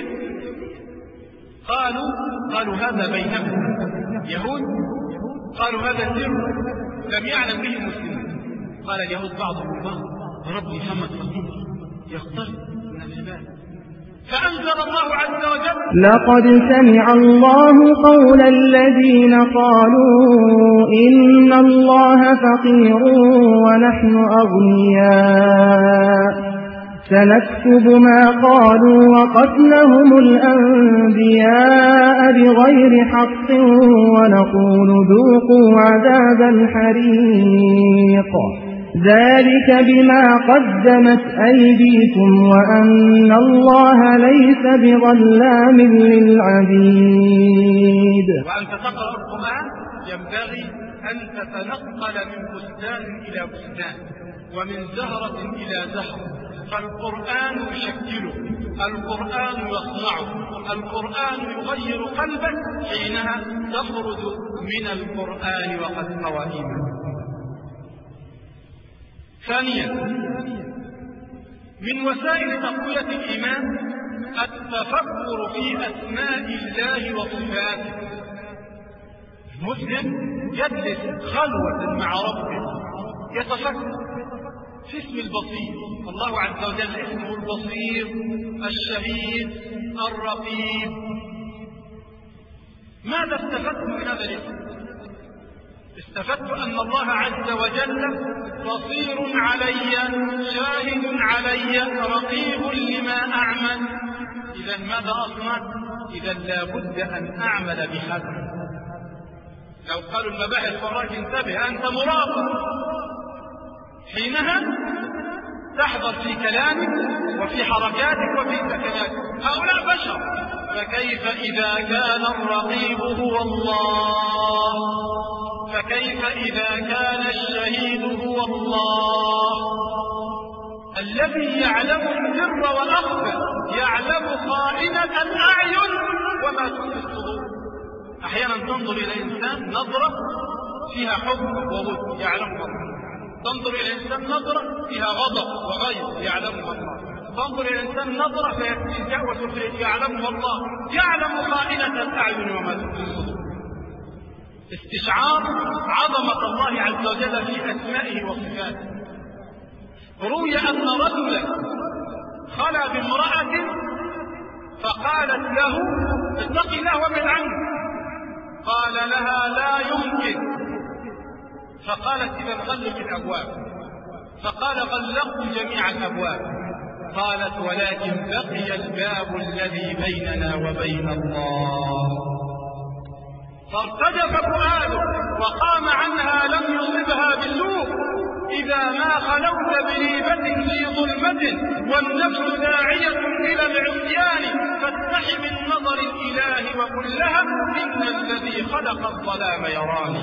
A: قالوا قالوا هذا بينهم يهود، قالوا هذا سر لم يعلم به المسلمون. قال اليهود بعضهم بعض رب محمد فقير يختلف من العباد، فأنزل الله عز وجل
B: لقد سمع الله قول الذين قالوا إن الله فقير ونحن أغنياء سنكتب ما قالوا وقتلهم الأنبياء بغير حق ونقول ذوقوا عذاب الحريق ذلك بما قدمت أيديكم وأن الله ليس بظلام للعبيد.
A: وأنت تقرأ القرآن ينبغي أن تتنقل من بستان إلى بستان ومن زهرة إلى زهرة، فالقرآن يشكله، القرآن يصنعه، القرآن يغير قلبك، حينها تخرج من القرآن وقد قوائمه. ثانيا من وسائل تقوية الإيمان التفكر في أسماء الله وصفاته. المسلم يجلس خلوة مع ربه يتفكر في اسم البصير، الله عز وجل اسمه البصير الشهيد الرقيب. ماذا استفدت من هذا الاسم؟ استفدت أن الله عز وجل بصير علي، شاهد علي، رقيب لما أعمل. إذا ماذا أصنع؟ إذا لابد أن أعمل بحذر. لو قالوا المباحث فراك انتبه أنت مراقب، حينها تحذر في كلامك وفي حركاتك وفي سكناتك. هؤلاء بشر، فكيف إذا كان الرقيب هو الله؟ فكيف إذا كان الشهيد هو الله الذي يعلم السر وأخفى، يعلم خائنة الأعين وما تخفي الصدور. أحيانا تنظر إلى إنسان نظرة فيها حب وود يعلمها الله، تنظر إلى إنسان نظرة فيها غضب وغيظ يعلمها الله، تنظر إلى إنسان نظرة فيها استهزاء وسخرية يعلمها الله، يعلم خائنة الأعين وما تخفي الصدور. استشعار عظمة الله عز وجل في أسمائه وصفاته. روي أن رجلا خلى بامرأة فقالت له اتق الله وابعد عنه، قال لها لا يمكن، فقالت إذا غلق الأبواب، فقال غلقت جميع الأبواب، قالت ولكن بقي الباب الذي بيننا وبين الله. فارتجف فؤاده وقام عنها لم يصبها بسوء. إذا ما خلوت بريبة في ظلمة والنفس داعية إلى العصيان فاستحي من نظر الإله وقل لها إن الذي خلق الظلام يراني.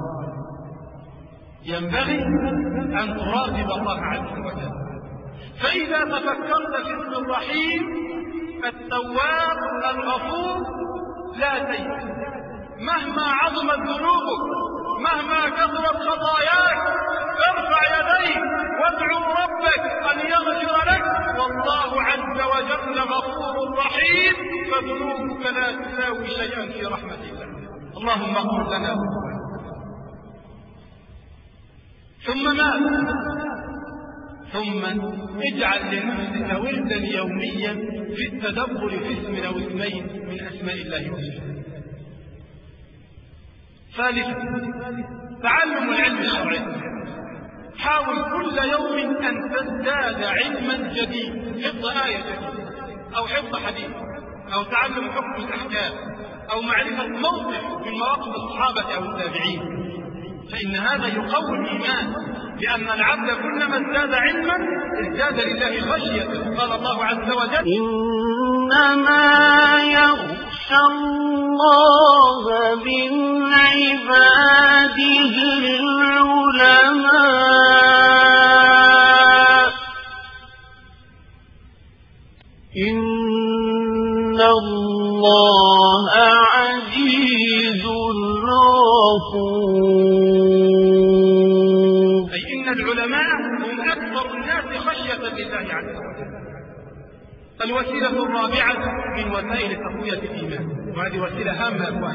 A: ينبغي أن تراقب الله عز وجل. فإذا تفكرت في اسم الرحيم التواب الغفور لا تيأس، مهما عظمت ذنوبك، مهما كثرت خطاياك، ارفع يديك وادعو ربك أن يغفر لك، والله عز وجل غفور رحيم، فذنوبك لا تساوي شيئا في رحمة الله. اللهم اغفر لنا. ثم ماذا؟ ثم اجعل لنفسك وردا يوميا في التدبر في اسم أو اسمين من أسماء الله وصفاته. ثالثا تعلم العلم الشرعي. حاول كل يوم أن تزداد علما جديد، حفظ آية جديدة أو حفظ حديث أو تعلم حكم الأحكام أو معرفة موقف من مواقف الصحابة أو التابعين، فإن هذا يقوي الإيمان، لأن العبد كلما ازداد علما ازداد لله خشية. قال الله عز وجل إنما يخشى الله
E: الله من عباده العلماء إن الله عزيز غفور.
C: أي إن العلماء هم أكثر الناس خشية لله عز وجل. الوسيلة الرابعة من وسائل تقوية الإيمان، وهذه وسيلة هامة أخوان،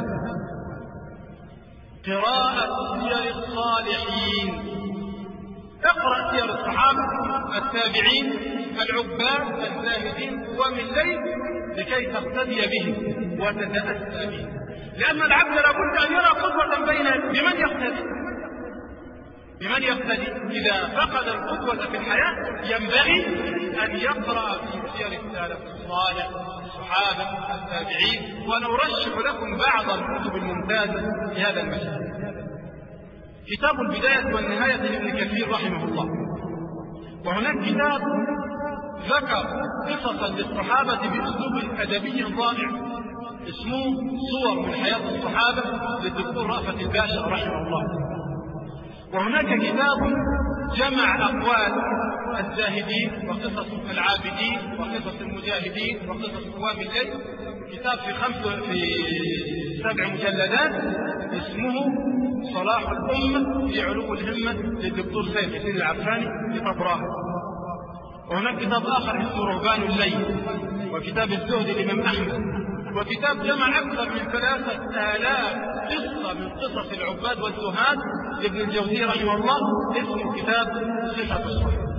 C: قراءة سير الصالحين. اقرأ سير الصحابة، التابعين، العباد، الزاهدين، ومن الليل لكي تقتدي بهم وتتأسى بهم، لأن العبد لابد أن يرى قدوة بين بمن يقتدي بمن يقتدي إذا فقد القدوة في الحياة ينبغي أن يقرأ في سير السلف الصالح، الصحابة، التابعين، ونرشح لكم بعض الكتب الممتازة في هذا المجال. كتاب البداية والنهاية لابن كثير رحمه الله، وهناك كتاب ذكر قصصا للصحابة بأسلوب أدبي رائع اسمه صور من حياة الصحابة للدكتور رأفت الباشا رحمه الله. وهناك كتاب جمع أقوال الزاهدين وقصص العابدين وقصص المجاهدين وقصص قوام الليل، كتاب في خمس في سبع مجلدات اسمه صلاح الأمة في علو الهمة للدكتور سيف حسين العفاني لطبراه. وهناك كتاب آخر اسمه رهبان الليل، وكتاب الزهد للإمام أحمد، وكتاب جمع أكثر من ثلاثة آلاف قصة من قصص العباد والزهاد لابن الجوزي رحمه الله اسمه كتاب صفة الصحابة.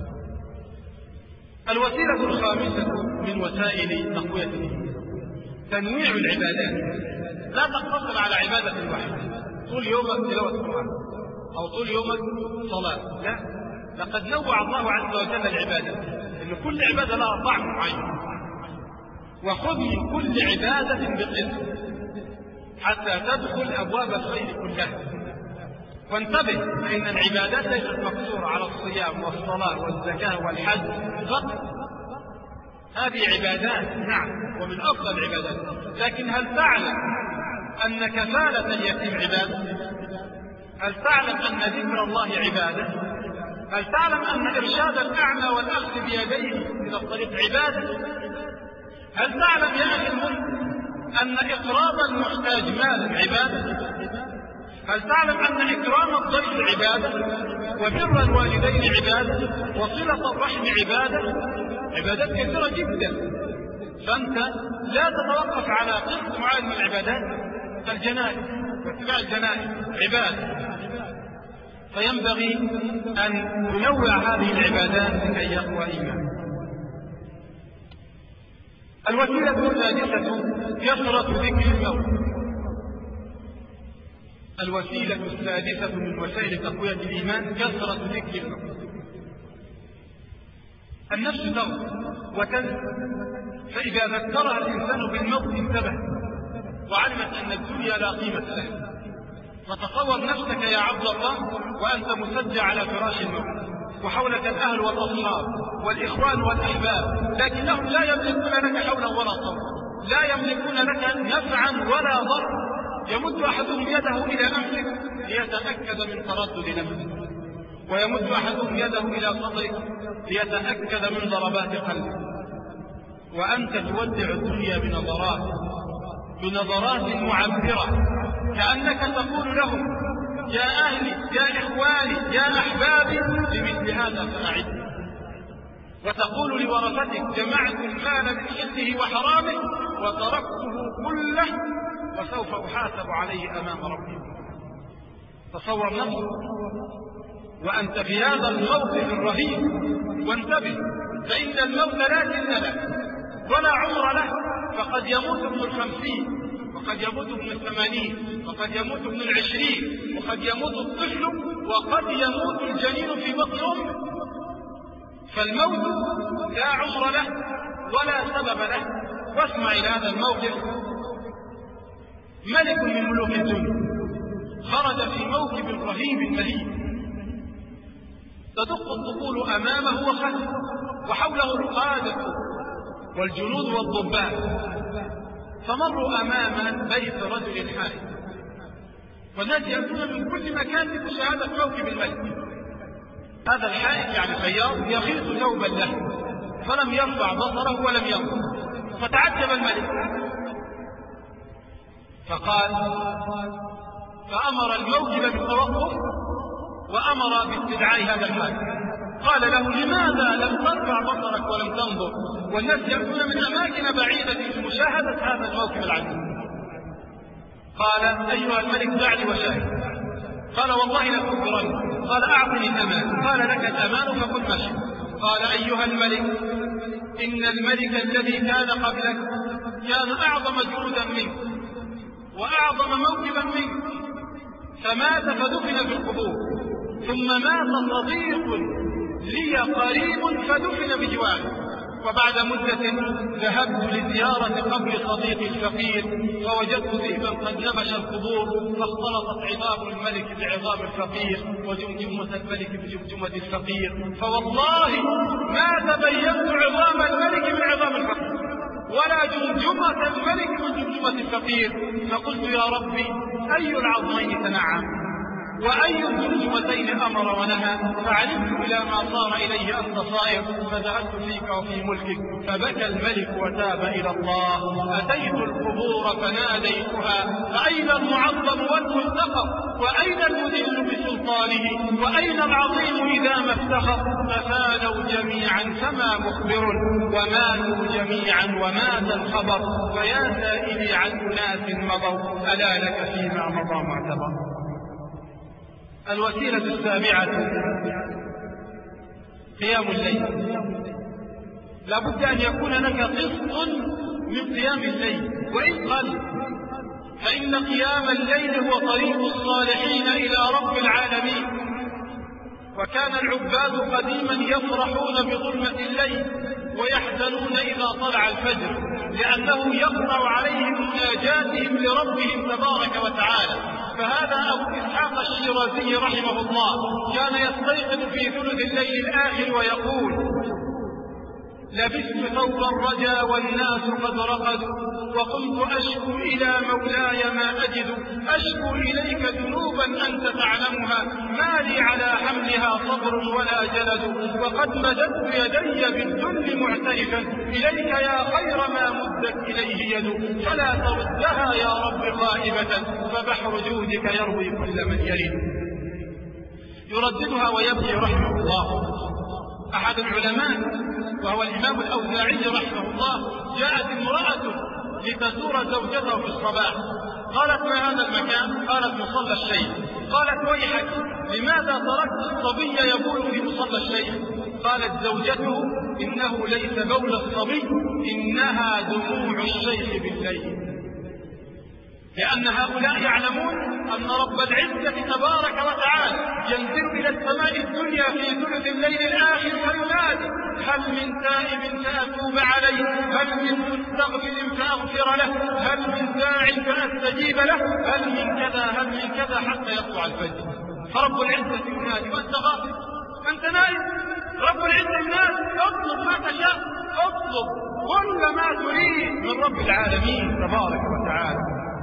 C: الوسيلة الخامسة من وسائل تقوية الإيمان تنويع العبادات، لا تقتصر على عبادة واحدة طول يومك تلاوة القرآن أو طول يومك صلاة، لا، لقد نوع الله عز وجل العبادة، إن كل عبادة لها طعم معين، وخذ من كل عبادة بقسم حتى تدخل أبواب الخير كلها. وانتبه فإن العبادات ليست مقصورة على الصيام والصلاة والزكاة والحج فقط، هذه عبادات نعم ومن أفضل العبادات، لكن هل تعلم أن كفالة اليتيم عبادة؟ هل تعلم أن ذكر الله عبادة؟ هل تعلم أن إرشاد الأعمى والأخذ بيديه إلى الطريق عبادة؟ هل تعلم يا أخي المسلم أن إقراض المحتاج مالا عبادة؟ هل تعلم أن إكرام الضيف عبادة، وبر الوالدين عبادة، وصلة الرحم عبادة؟ عبادات كثيرة جدا، فأنت لا تتوقف على قسم معين من العبادات. الجنائز واتباع الجنائز عبادة، فينبغي أن تنوع هذه العبادات لكي يقوى إيمانك. الوسيلة السادسة كثرة ذكر الموت. الوسيلة السادسة من وسائل تقوية الإيمان كثرة ذكر الموت. النفس تغفر وتنسى، فإذا ذكرها الإنسان بالموت انتبه وعلمت أن الدنيا لا قيمة لها. فتصور نفسك يا عبد الله وأنت مسجى على فراش الموت، وحولك الأهل والأصحاب والإخوان والأحباب، لكنهم لا يملكون لك حولا ولا صوتا، لا يملكون لك نفعا ولا ضر. يمد أحدهم يده إلى أنفك ليتأكد من تردد نفسك، ويمد أحدهم يده إلى صدرك ليتأكد من ضربات قلبك، وأنت تودع الدنيا بنظرات بنظرات معبرة، كأنك تقول لهم يا أهلي يا إخواني يا أحبابي لمثل هذا فأعد، وتقول لورثتك جمعت المال من حله وحرامه وتركته كله وسوف أحاسب عليه أمام ربي. تصور نفسك وأنت في هذا الموقف الرهيب، وانتبه فإن الموت لا سن له ولا عمر له، فقد يموت ابن الخمسين، وقد يموت ابن الثمانين، وقد يموت ابن العشرين، وقد يموت الطفل، وقد يموت الجنين في بطن أمه. فالموت لا عمر له ولا سبب له. واسمع إلى هذا الموقف. ملك من ملوك الدنيا خرج في موكب رهيب مهيب، تدق الطبول أمامه وخلفه، وحوله القادة والجنود والضباط.
A: فمروا أمام بيت رجل حائل، والناس يأتون من كل مكان لمشاهدة موكب الملك. هذا الحائل يعني خياط يخيط ثوبا له، فلم يرفع بصره ولم ينظر، فتعجب الملك فقال، فأمر الموكب بالتوقف وأمر باستدعاء هذا الحائل. قال له: لماذا لم ترفع بصرك ولم تنظر والناس يأتون من أماكن بعيدة لمشاهدة هذا الموكب العجيب؟ قال: أيها الملك دعني وشاهد. قال: والله لأخبرنك. قال: أعطني الأمان. قال: لك الأمان فقل مشي. قال: أيها الملك، إن الملك الذي كان قبلك كان أعظم جنودا منك وأعظم موكبا منك، فمات فدفن في القبور، ثم مات صديق لي قريب فدفن بجواره، وبعد مدة ذهبت لزيارة قبر صديقي الفقير فوجدت ذئبا قد نبش القبور، فاختلطت عظام الملك بعظام الفقير وجمجمة الملك بجمجمة الفقير، فوالله ما تبينت عظام الملك من عظام الفقير ولا جمجمة الملك من جمجمة الفقير. فقلت: يا ربي، أي العظمين تنعم وأي الجمجمتين أمر ونهى؟ فعلمت إلى ما صار إليه أنت صائر، فذهبت فيك وفي ملكك. فبكى الملك وتاب إلى الله. أتيت القبور فناديتها: فأين المعظم والملتقى؟ وأين المذل بسلطانه؟ وأين العظيم إذا ما افتخر؟ ففانوا جميعا فما مخبر، وماتوا جميعا ومات الخبر. فيا سائلي عن أناس مضوا، ألا لك فيما مضى معتبر. الوسيلة السابعة قيام الليل. لا بد أن يكون لك قسط من قيام الليل وإن قل، فإن قيام الليل هو طريق الصالحين إلى رب العالمين. وكان العباد قديما يفرحون بظلمة الليل ويحزنون إذا طلع الفجر، لأنه يقطع عليهم مناجاتهم لربهم تبارك وتعالى. فهذا أبو إسحاق الشيرازي رحمه الله كان يستيقظ في ثلث الليل الآخر ويقول: لبست ثوب الرجا والناس قد رقدوا، وقمت أشكو إلى مولاي ما أجد، أشكو إليك ذنوبا أنت تعلمها، ما لي على حملها صبر ولا جلد، وقد مددت يدي بالذل معترفا إليك يا خير ما مدت إليه يد، فلا تردها يا رب غائبة، فبحر جودك يروي كل من يرد. يرددها ويبكي رحمه الله. أحد العلماء وهو الإمام الأوزاعي رحمه الله، جاءت امرأة لتزور زوجته في الصباح، قالت: ما هذا المكان؟ قالت: مصلى الشيخ. قالت: ويحك، لماذا تركت الصبي يبول في مصلى الشيخ؟ قالت زوجته: إنه ليس بول الصبي، إنها دموع الشيخ بالليل. لأن هؤلاء يعلمون أن رب العزة تبارك وتعالى ينزل إلى السماء الدنيا في ثلث الليل الآخر فينادي: هل من تائب فأتوب عليه، هل من مستغفر فأغفر له، هل من داع فأستجيب له، هل من كذا هل من كذا، حتى يطلع الفجر. فرب العزة ينادي وأنت غافل، أنت نائم. رب العزة ينادي: اطلب ما تشاء، اطلب كل ما تريد من رب العالمين تبارك وتعالى.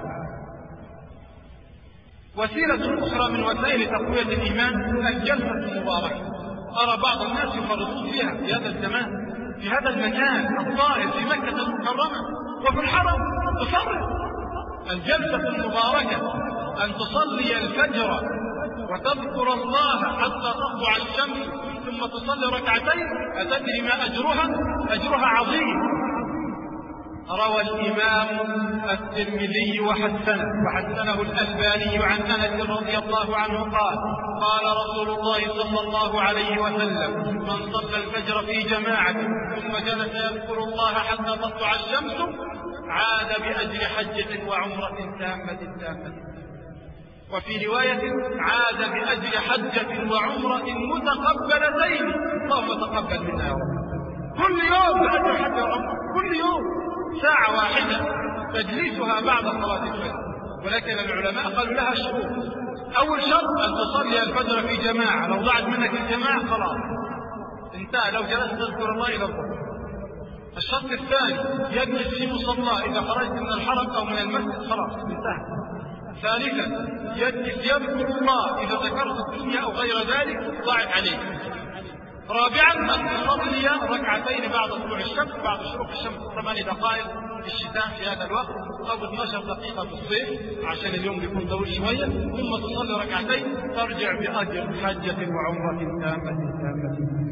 A: وسيلة أخرى من وسائل تقوية الإيمان الجلسة المباركة. أرى بعض الناس يفرطون فيها في هذا الزمان، في هذا المكان الطاهر في مكة المكرمة وفي الحرم. تصرف الجلسة المباركة أن تصلي الفجر وتذكر الله حتى تطلع الشمس ثم تصلي ركعتين. أتدري ما أجرها؟ أجرها عظيم. روى الإمام الترمذي وحسنه وحسنه الألباني عن أنس رضي الله عنه قال: قال رسول الله صلى الله عليه وسلم: من صلى الفجر في جماعة ثم جلس يذكر الله حتى تطلع الشمس عاد بأجر حجة وعمرة تامة تامة. وفي رواية: عاد بأجر حجة وعمرة متقبلتين. اللهم تقبل منا يا رب. كل يوم بأجر حجة وعمرة، كل يوم ساعة واحدة تجلسها بعد صلاة الفجر. ولكن العلماء قالوا لها شروط. أول شرط أن تصلي الفجر في جماعة، لو ضاعت منك الجماعة خلاص انتهى، لو جلست تذكر الله إلى الظهر. الشرط الثاني يجلس في مصلى إذا خرجت من الحرم أو من المسجد خلاص انتهى. ثالثا يجلس يذكر الله إذا ذكرت الدنيا أو غير ذلك ضاعت عليه. رابعا أن يصلي ركعتين بعد طلوع الشمس بعد شروق الشمس ثمان دقائق في الشتاء في هذا الوقت أو اثناشر دقيقة في الصيف عشان اليوم يكون طويل شوية، ثم تصلي ركعتين ترجع بأجر حجة وعمرة تامة تامة.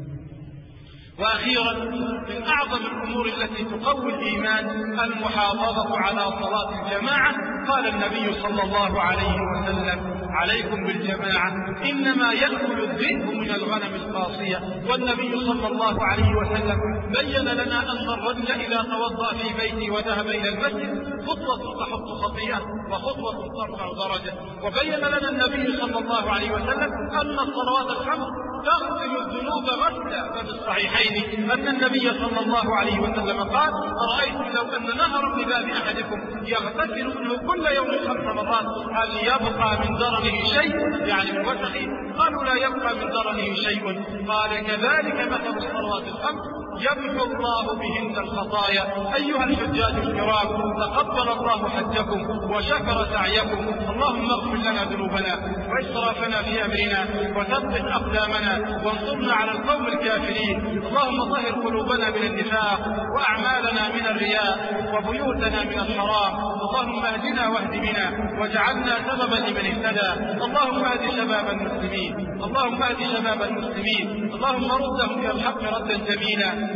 A: وأخيرا من أعظم الأمور التي تقوي الإيمان المحافظة على صلاة الجماعة. قال النبي صلى الله عليه وسلم عليكم بالجماعة إنما يأكل الذئب من الغنم القاصية. والنبي صلى الله عليه وسلم بين لنا أن الرجل إذا توضأ في بيته وذهب إلى المسجد خطوة تحط خطيئة وخطوة ترفع درجة. وبين لنا النبي صلى الله عليه وسلم أن الصلوات الخمس تغسل الذنوب غسلا. ففي الصحيحين أن النبي صلى الله عليه وسلم قال أرأيت لو أن نهر في باب أحدكم يغتسل منه كل يوم خمس مرات هل يبقى من درنه شيء؟ يعني من وسخه؟ قالوا لا يبقى من درنه شيء. قال كذلك مثل الصلوات الخمس يمحو الله بهن الخطايا. أيها الحجاج الكرام تقبل الله حجكم وشكر سعيكم. اللهم اغفر لنا ذنوبنا وإسرافنا في أمرنا وثبت أقدامنا وانصرنا على القوم الكافرين. اللهم طهر قلوبنا من النفاق وأعمالنا من الرياء وبيوتنا من الحرام. اللهم اهدنا واهد بنا واجعلنا سببا لمن اهتدى. اللهم اهد شباب المسلمين اللهم اهد شباب المسلمين اللهم ردهم إلى الحق ردا جميلا.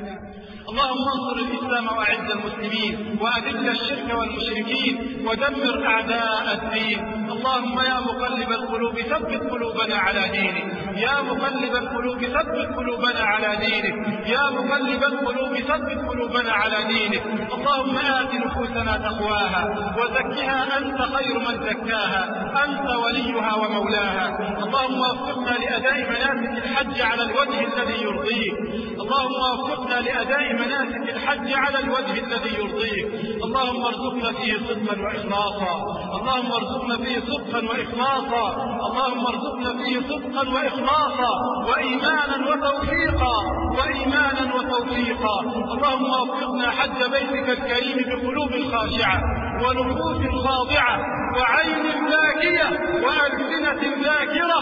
A: اللهم انصر الإسلام وأعز المسلمين وأذل الشرك والمشركين ودمر أعداء الدين. اللهم يا مقلب القلوب ثبت قلوبنا على دينك. يا مقلب القلوب ثبت قلوبنا على دينك. يا مقلب القلوب ثبت قلوبنا على دينك. اللهم آت نفوسنا تقواها وزكها أنت خير من زكاها أنت وليها ومولاها. اللهم وفقنا لأداء مناسك الحج على الوجه الذي يرضيك. اللهم وفقنا لأداء مناسك الحج على الوجه الذي يرضيك. اللهم ارزقنا فيه صدقا وإخلاصا. اللهم ارزقنا فيه صدقا وإخلاصا. اللهم ارزقنا فيه صدقا وإخلاصا وإيمانا وتوفيقا وإيمانا وتوفيقا. اللهم وفقنا حج بيتك الكريم بقلوب خاشعة ونفوس خاضعة وعين ذاكية وألسنة ذاكرة.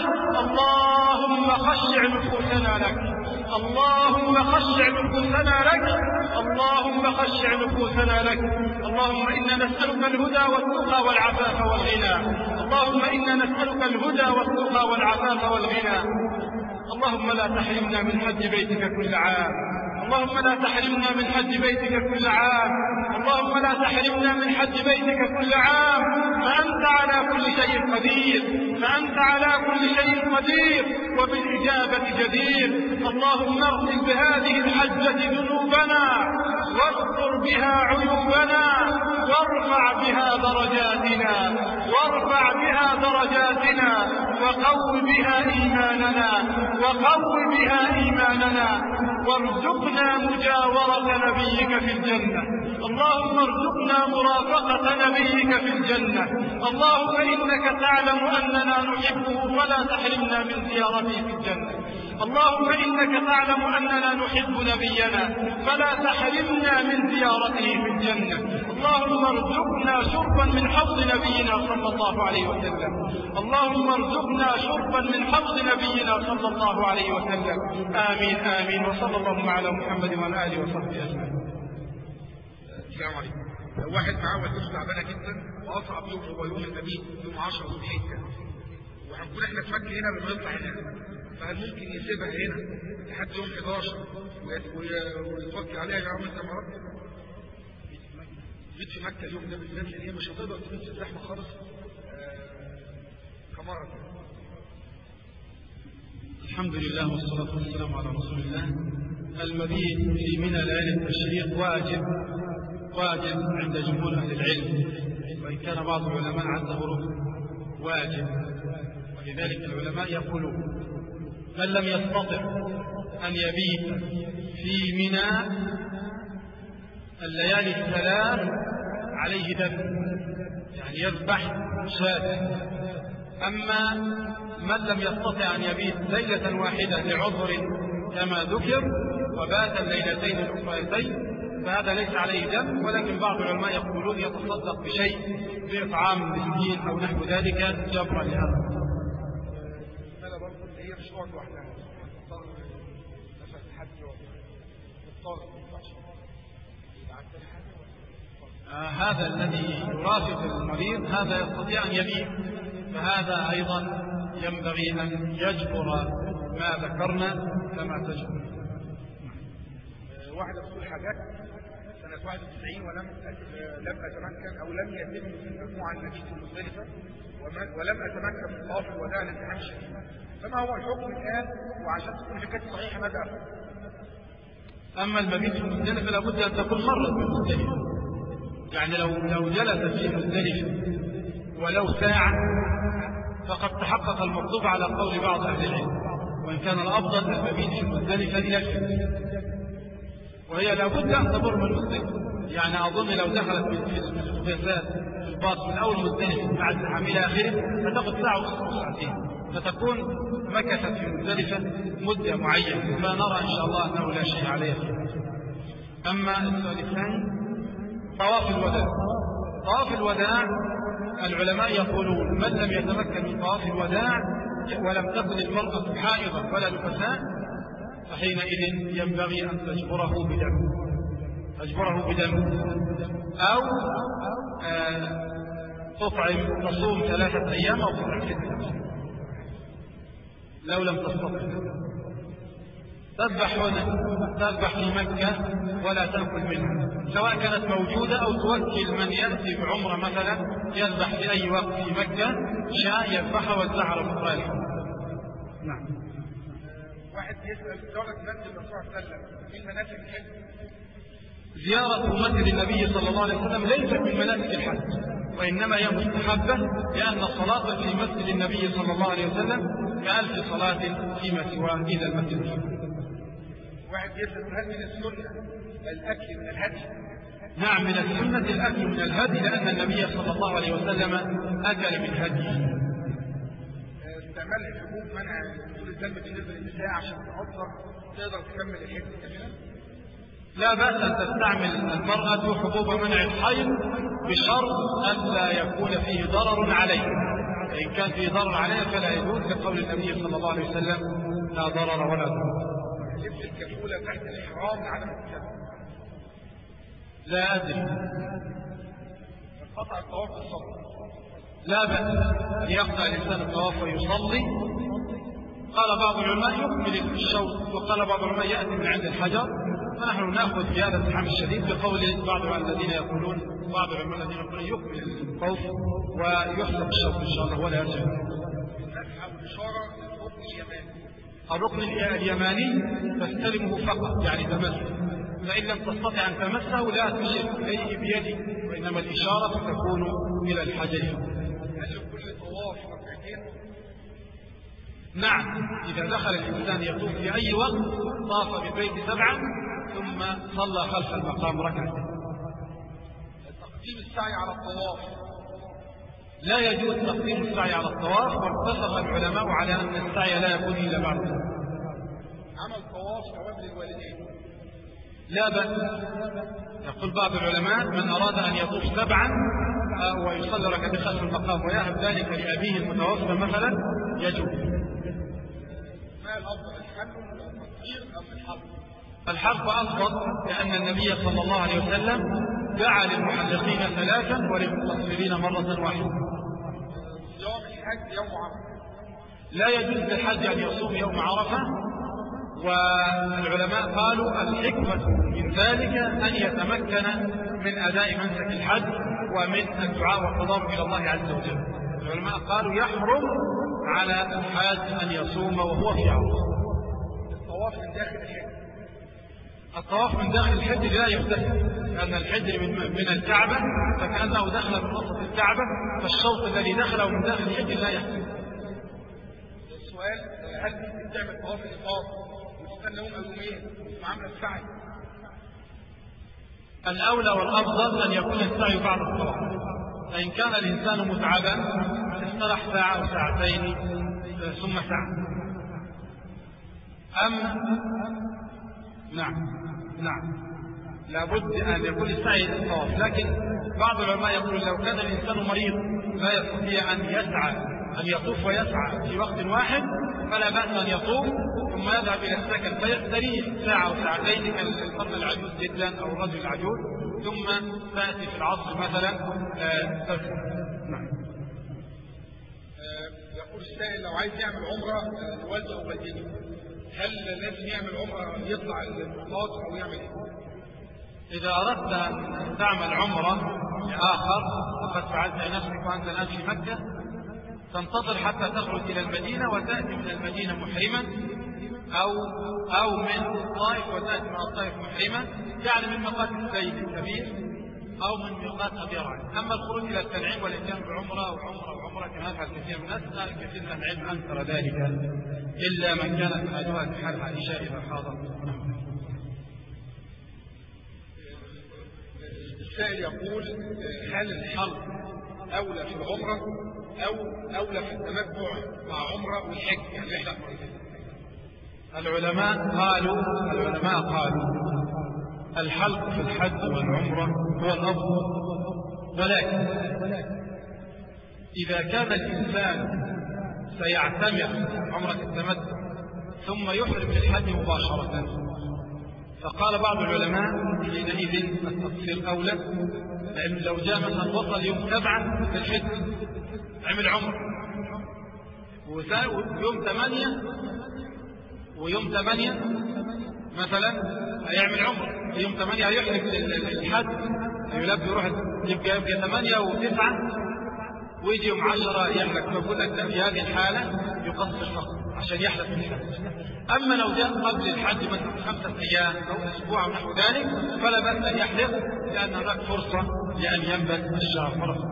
A: اللهم خشع نفوسنا لك. اللهم خشع نفوسنا لك. اللهم خشع نفوسنا لك. اللهم إنا نسألك الهدى والتقى والعفاف والغنى. اللهم إنا نسألك الهدى والتقى والعفاف والغنى. اللهم لا تحرمنا من حج بيتك كل عام. اللهم لا تحرمنا من حج بيتك كل عام. اللهم لا تحرمنا من حج بيتك كل عام. فأنت على كل شيء قدير. فأنت على كل شيء قدير وبالإجابة جدير. اللهم اغفر بهذه الحجة ذنوبنا واستر بها عيوبنا وارفع بها درجاتنا وارفع بها درجاتنا وقو بها إيماننا وقو بها إيماننا وارزقنا مجاورة نبيك في الجنة. اللهم ارزقنا مرافقة نبيك في الجنة. اللهم إنك تعلم أننا نحبه فلا تحرمنا من زيارته في الجنة. اللهم إنك تعلم أننا نحب نبينا فلا تحرمنا من زيارته في الجنة. اللهم ارزقنا شربا من حوض نبينا صلى الله عليه وسلم. اللهم ارزقنا شربا من حوض نبينا صلى الله عليه وسلم. آمين آمين. وصلى الله على محمد وعلى آله وصحبه أجمعين.
C: السلام عليكم. لو واحد معاه والدته تعبانه جدا واصعب يوم هو يوم الخميس يوم عشرة ذو الحجه وهنكون احنا في مكه هنا بنطلع هنا، فهل ممكن يسيبها هنا لحد يوم حداشر ويتوكل عليها يا عم التمرات؟ جيت في مكه اليوم ده بالذات لان هي مش هتقدر تكون في الزحمه خالص كمره.
A: الحمد لله والصلاه والسلام على رسول الله. المبيت في منى ليالي التشريق واجب واجب عند جمهور أهل العلم، وإن كان بعض العلماء عده واجب. ولذلك العلماء يقولون من لم يستطع أن يبيت في منى الليالي الثلاث عليه دم، يعني يذبح شاة. أما من لم يستطع أن يبيت ليلة واحدة لعذر كما ذكر وبات الليلتين الأخريتين فهذا ليس عليه دم، ولكن بعض العلماء يقولون يتصدق بشيء بإطعام مسكين أو نحو ذلك جبرا لهذا.
C: المسألة برضه اللي هي مش وقت واحدة تضطر نفس حد تضطر
A: آه هذا الذي يرافق المريض هذا يستطيع أن يبيع، فهذا أيضا ينبغي أن يجبر ما ذكرنا كما تجبر.
C: واحدة بتقول حاجات سنة واحد وتسعين ولم لم أتمكن أو لم يتم في المجموعة المبيت المختلفة ولم أتمكن من طواف الوداع لامتحان الشديد، فما هو الحكم الآن؟ وعشان تكون حكاية صحيحة ماذا أفعل؟
A: أما المبيت المختلفة لابد أن تكون مرت بالمختلفة، يعني لو لو جلس في مختلفة ولو ساعة فقد تحقق المطلوب على قول بعض أهل العلم، وإن كان الأفضل المبيت في المختلفة إلى الفجر، وهي لابد أن تمر من مختلفة. يعني أظن لو دخلت في السداسات في الباص من أول مختلفة بعد الحمل إلى آخره فتأخذ ساعة ونصف أو ساعتين، فتكون مكثت في مختلفة مدة معينة، فنرى إن شاء الله أنه لا شيء عليه. أما السؤال الثاني طواف الوداع. طواف الوداع العلماء يقولون من لم يتمكن من طواف الوداع ولم تكن المرأة حائضا ولا نفساء فحينئذ ينبغي أن تجبره بدم تجبره بدم أو آه تطعم تصوم ثلاثة أيام أو تطعم ستة لو لم تستطع. تذبح هنا تذبح في مكة ولا تأكل منها، سواء كانت موجودة أو توكل من يأتي بعمرة مثلا يذبح في أي وقت في مكة شاء يذبحها والزعر الأخرى. نعم.
C: واحد يسأل زيارة مسجد الرسول صلى الله عليه وسلم من مناسك الحج.
A: زيارة مسجد النبي صلى الله عليه وسلم ليست من مناسك الحج، وإنما هي مستحبة، لأن الصلاة في مسجد النبي صلى الله عليه وسلم كألف صلاة فيما سواه إلى المسجد.
C: واحد يسأل هل من السنة الأكل من الهدي؟
A: نعم من السنة الأكل من الهدي، لأن النبي صلى الله عليه وسلم أكل من هديه.
C: استعمال الحبوب منع دخول الدم بالنسبة للنساء عشان تعذر تقدر تكمل الحج كاملا؟
A: لا بأس أن تستعمل المرأة حبوب منع الحيض بشرط ألا يكون فيه ضرر عليه، فإن كان فيه ضرر عليه فلا يجوز، كقول النبي صلى الله عليه وسلم لا ضرر ولا ضرر.
C: لبس الكفولة تحت الإحرام لعدم التسبب؟
A: لا أدري.
C: قطع الطواف بالصلاة
A: لا بأس أن يقطع الإنسان الطواف ويصلي. قال بعض العلماء يكمل الشوط، وقال بعض العلماء يأتي من عند الحجر، فنحن نأخذ في هذا الزحام الشديد بقول بعض الذين يقولون بعض العلماء الذين يقولون يكمل الطوف ويحسب الشوط إن شاء الله ولا يرجع.
C: أصحاب الإشارة الركن اليماني.
A: الركن اليماني تستلمه فقط يعني تمسه، فإن لم تستطع أن تمسه لا تشير إليه بيدك، وإنما الإشارة تكون إلى الحجر.
C: هل كل طواف ركعتين؟
A: نعم، إذا دخل الإنسان يطوف في أي وقت طاف بالبيت سبعا ثم صلى خلف المقام ركعتين.
C: تقديم السعي على الطواف.
A: لا يجوز تقديم السعي على الطواف، واتفق العلماء على أن السعي لا يكون إلا بعد ذلك.
C: عمل طواف ثواب للوالدين.
A: لا بأس. يقول بعض العلماء من أراد أن يطوف سبعا ويصلي ركعتين خلف المقام ويهب ذلك لأبيه المتوفى مثلا يجوز.
C: ما الأفضل الحل ولا التطهير أم الحرب؟
A: الحرب أفضل، لأن النبي صلى الله عليه وسلم دعا للمحلقين ثلاثا وللمقصرين مرة واحدة.
C: يوم الحج يوم عرفة.
A: لا يجوز للحج أن يصوم يوم عرفة، والعلماء قالوا الحكمة من ذلك أن يتمكن من أداء منسك الحج ومن الدعاء والتضرع إلى الله عز وجل. العلماء قالوا يحرم على الحاج أن يصوم وهو في عرفة.
C: الطواف من داخل الحج.
A: الطواف من داخل الحج لا يختلف، لأن الحج من الكعبة فكأنه دخل من وسط الكعبة، فالشوط الذي دخله من داخل الحج لا يختلف.
C: السؤال هل ممكن تعمل طواف الإفاضة وتستنى يوم أو يومين وعامل السعي؟
A: الأولى والأفضل أن يكون السعي بعد الطواف، فإن كان الإنسان متعبا استراح ساعة أو ساعتين ثم ساعة. أما نعم نعم لابد أن يكون السعي للطواف، لكن بعض العلماء يقول لو كان الإنسان مريض لا يستطيع أن يسعى أن يطوف ويسعى في وقت واحد فلا بأس أن يطوف ثم يذهب إلى السكن فيستريح ساعة أو ساعتين كالمرأة العجوز جدا أو الرجل العجوز، ثم تأتي في العصر مثلا تسعى.
C: نعم. يقول السائل لو عايز يعمل عمرة لوالده أو والدته هل لازم يعمل عمرة يطلع الميقات أو يعمل إيه؟
A: إذا أردت أن تعمل عمرة لآخر وقد فعلت لنفسك وأنت الآن في مكة تنتظر حتى تخرج إلى المدينة وتأتي من المدينة محرما أو أو من الطائف وتأتي من الطائف محرما، يعني من ميقات السيد الكبير أو من ميقات أبي رعد. أما الخروج إلى التنعيم والإتيان بعمرة أو عمرة وعمرة كما يفعل كثير من الناس كثير من العلم أنكر ذلك إلا من كانت حالها كحال عائشة إذا حاضر.
C: السائل يقول هل الحلق أولى في العمرة أو أولى في التمتع مع عمرة والحج يعني يحلق مرتين؟
A: العلماء قالوا العلماء قالوا الحلق في الحج والعمرة هو الأفضل، ولكن إذا كان الإنسان سيعتمر عمرة التمتع ثم يحرم بالحج مباشرة فقال بعض العلماء حينئذ التقصير أولى، لأن لو جاء مثلا وصل يوم سبعة في الحج عمل عمر ويوم ثمانية ويوم ثمانية مثلا هيعمل عمر، يوم ثمانية هيحرم الحج يلبي يروح يبقى يبقى ثمانية وتسعة ويجي يوم عشرة يحلق، فيقول لك في هذه الحالة يقصر فقط عشان يحلق في الحج. أما لو جاء قبل الحج مثلا خمسة أيام أو أسبوع أو نحو ذلك فلا بأس أن يحلق لأن هناك فرصة لأن ينبت الشعر مرة.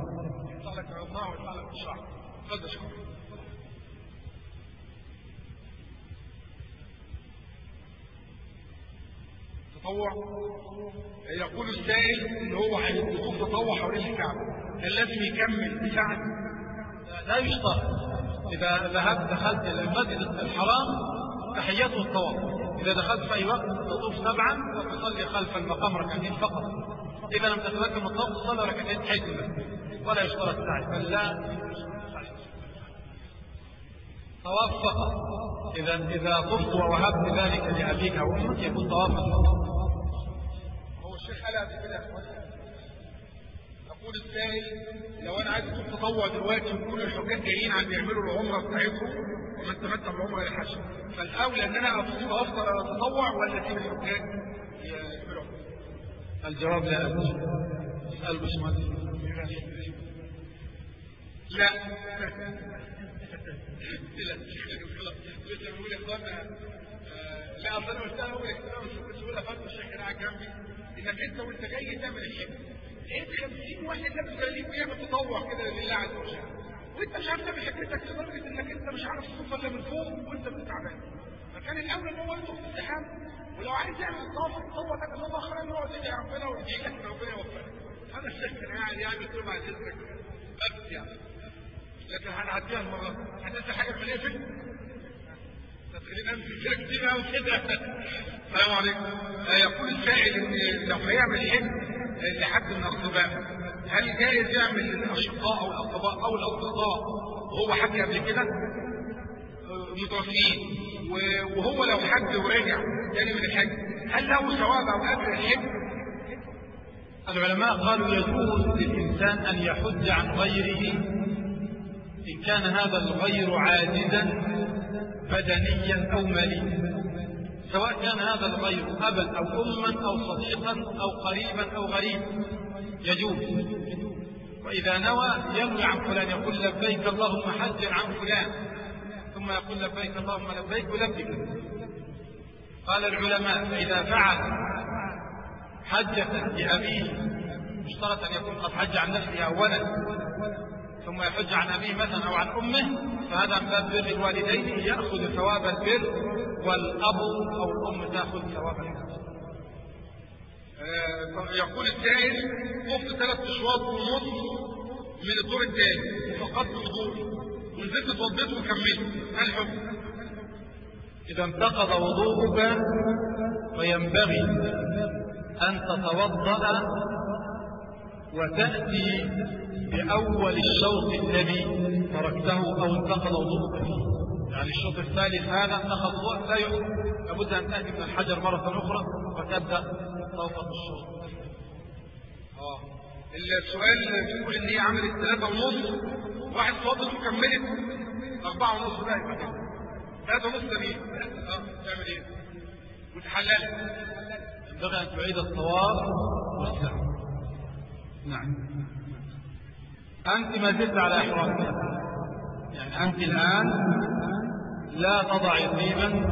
C: تطوع يقول السائل إن هو هيطوف تطوع حوالين الكعبة هل لازم يكمل بساعة؟
A: لا يشترط. إذا ذهبت دخلت إلى المسجد الحرام تحيته الطواف، إذا دخلت في أي وقت تطوف سبعا وتصلي خلف المقام ركعتين فقط، إذا لم تتمكن الطواف تصلي ركعتين حيث ولا يشترط ساعة، بل لا طواف فقط. إذا إذا طفت ووهبت ذلك لأبيك أو أمك يكون طوافا فقط.
C: هو الشيخ قال هذا كده يقول السائل لو أنا عايز أطوف تطوع دلوقتي وكل الحجاج جايين عم يعملوا العمرة بتاعتهم ومن تمتع بالعمرة للحج، فالأولى أن أنا أطوف أفضل أتطوع ولا أسيب الحجاج يعملوا؟
A: الجواب لا أدري. اسأل باشمهندس.
C: لا لسه بقول يا اخوانا لا اصل انا قلتها هو الاكتراث مش بقول افضل الشيخ اللي قاعد جنبي انك انت وانت جاي تعمل الحج لقيت خمسين واحد لابس جلاليب ويعمل تطوع كده لله عز وجل وانت مش عارف تعمل حجتك لدرجه انك انت مش عارف تشوف الا من فوق وانت تعبان، فكان الاولى ان هو يدخل في الزحام ولو عايز يعمل الطواف التطوع ده كان الله خير ان هو يدعي ربنا ويدعي لك ربنا يوفقك. هذا الشيخ كان قاعد يعمل كده مع جسمك بس يعني، لكن هنعديها المره هتنسى حاجه من ايه فكره خلينا نمسك كده كتير قوي كده. السلام عليكم. يقول السائل ان لو هيعمل حج لحد من الاقرباء هل جائز يعمل للاشقاء او الاقرباء او الاصدقاء وهو حج قبل كده متوفيين وهو لو حج ورجع تاني من الحج هل له ثواب او اجر الحج؟
A: العلماء قالوا يجوز للانسان ان يحج عن غيره ان كان هذا الغير عاجزا بدنيا أو ماليا، سواء كان هذا الغير أبا أو أما أو صديقا أو قريبا أو غريبا يجوز. وإذا نوى ينوي عن فلان يقول لبيك اللهم حجا عن فلان ثم يقول لبيك اللهم لبيك ولبيك. قال العلماء فإذا فعل حجة لأبيه مشترط أن يكون قد حج عن نفسه أولا ثم يحج عن أبيه مثلا أو عن أمه فهذا من باب بر الوالدين يأخذ ثواب البر والأب أو الأم تأخذ ثواب البر.
C: آه يقول السائل قفت ثلاث أشواط ونص من الدور الثاني وفقدت الوضوء ونزلت اتوضيت وكملت، ما الحكم؟
A: إذا انتقض وضوءك وينبغي أن تتوضأ وتأتي بأول الشوط الذي تركته أو انتقض وضوءك فيه. يعني الشوط الثالث هذا انتقض وضوءك لا يحب، لابد أن تأتي من الحجر مرة أخرى وتبدأ توقف الشوط.
C: اه السؤال بيقول ان هي عملت ثلاثة ونص، واحد فاضل وكملت أربعة ونص بقى يبقى كده ثلاثة ونص ده مين؟ اه تعمل ايه؟ وتحلل.
A: ينبغي أن تعيد الطواف والسعي. نعم. أنت ما زلت على إحرامك، يعني أنت الآن لا تضعي طيبا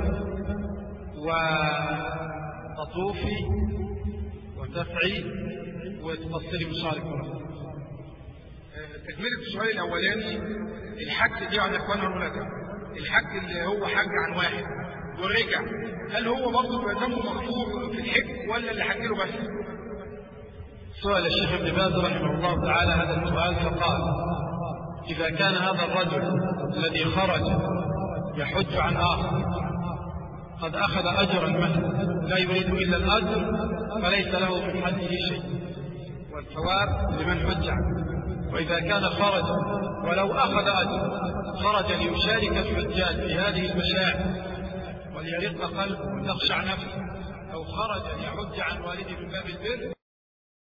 A: وتطوفي وتسعي وتفصلي بشعرك ورأسك.
C: تكملة السؤال الأولاني، الحج دي عن إخواننا الولاد، الحج اللي هو حج عن واحد ورجع، هل هو برضه ذنبه مغفور في الحج ولا اللي حج له بس؟
A: سؤال الشيخ ابن باز رحمه الله تعالى هذا السؤال فقال: إذا كان هذا الرجل الذي خرج يحج عن آخر قد أخذ أجرا مثلا لا يريد إلا الأجر فليس له من حجه شيء والثواب لمن حج عنه، وإذا كان خرج ولو أخذ أجر خرج ليشارك الحجاج في هذه المشاعر وليرق قلبه وتخشع نفسه، أو خرج ليحج عن والده من باب البر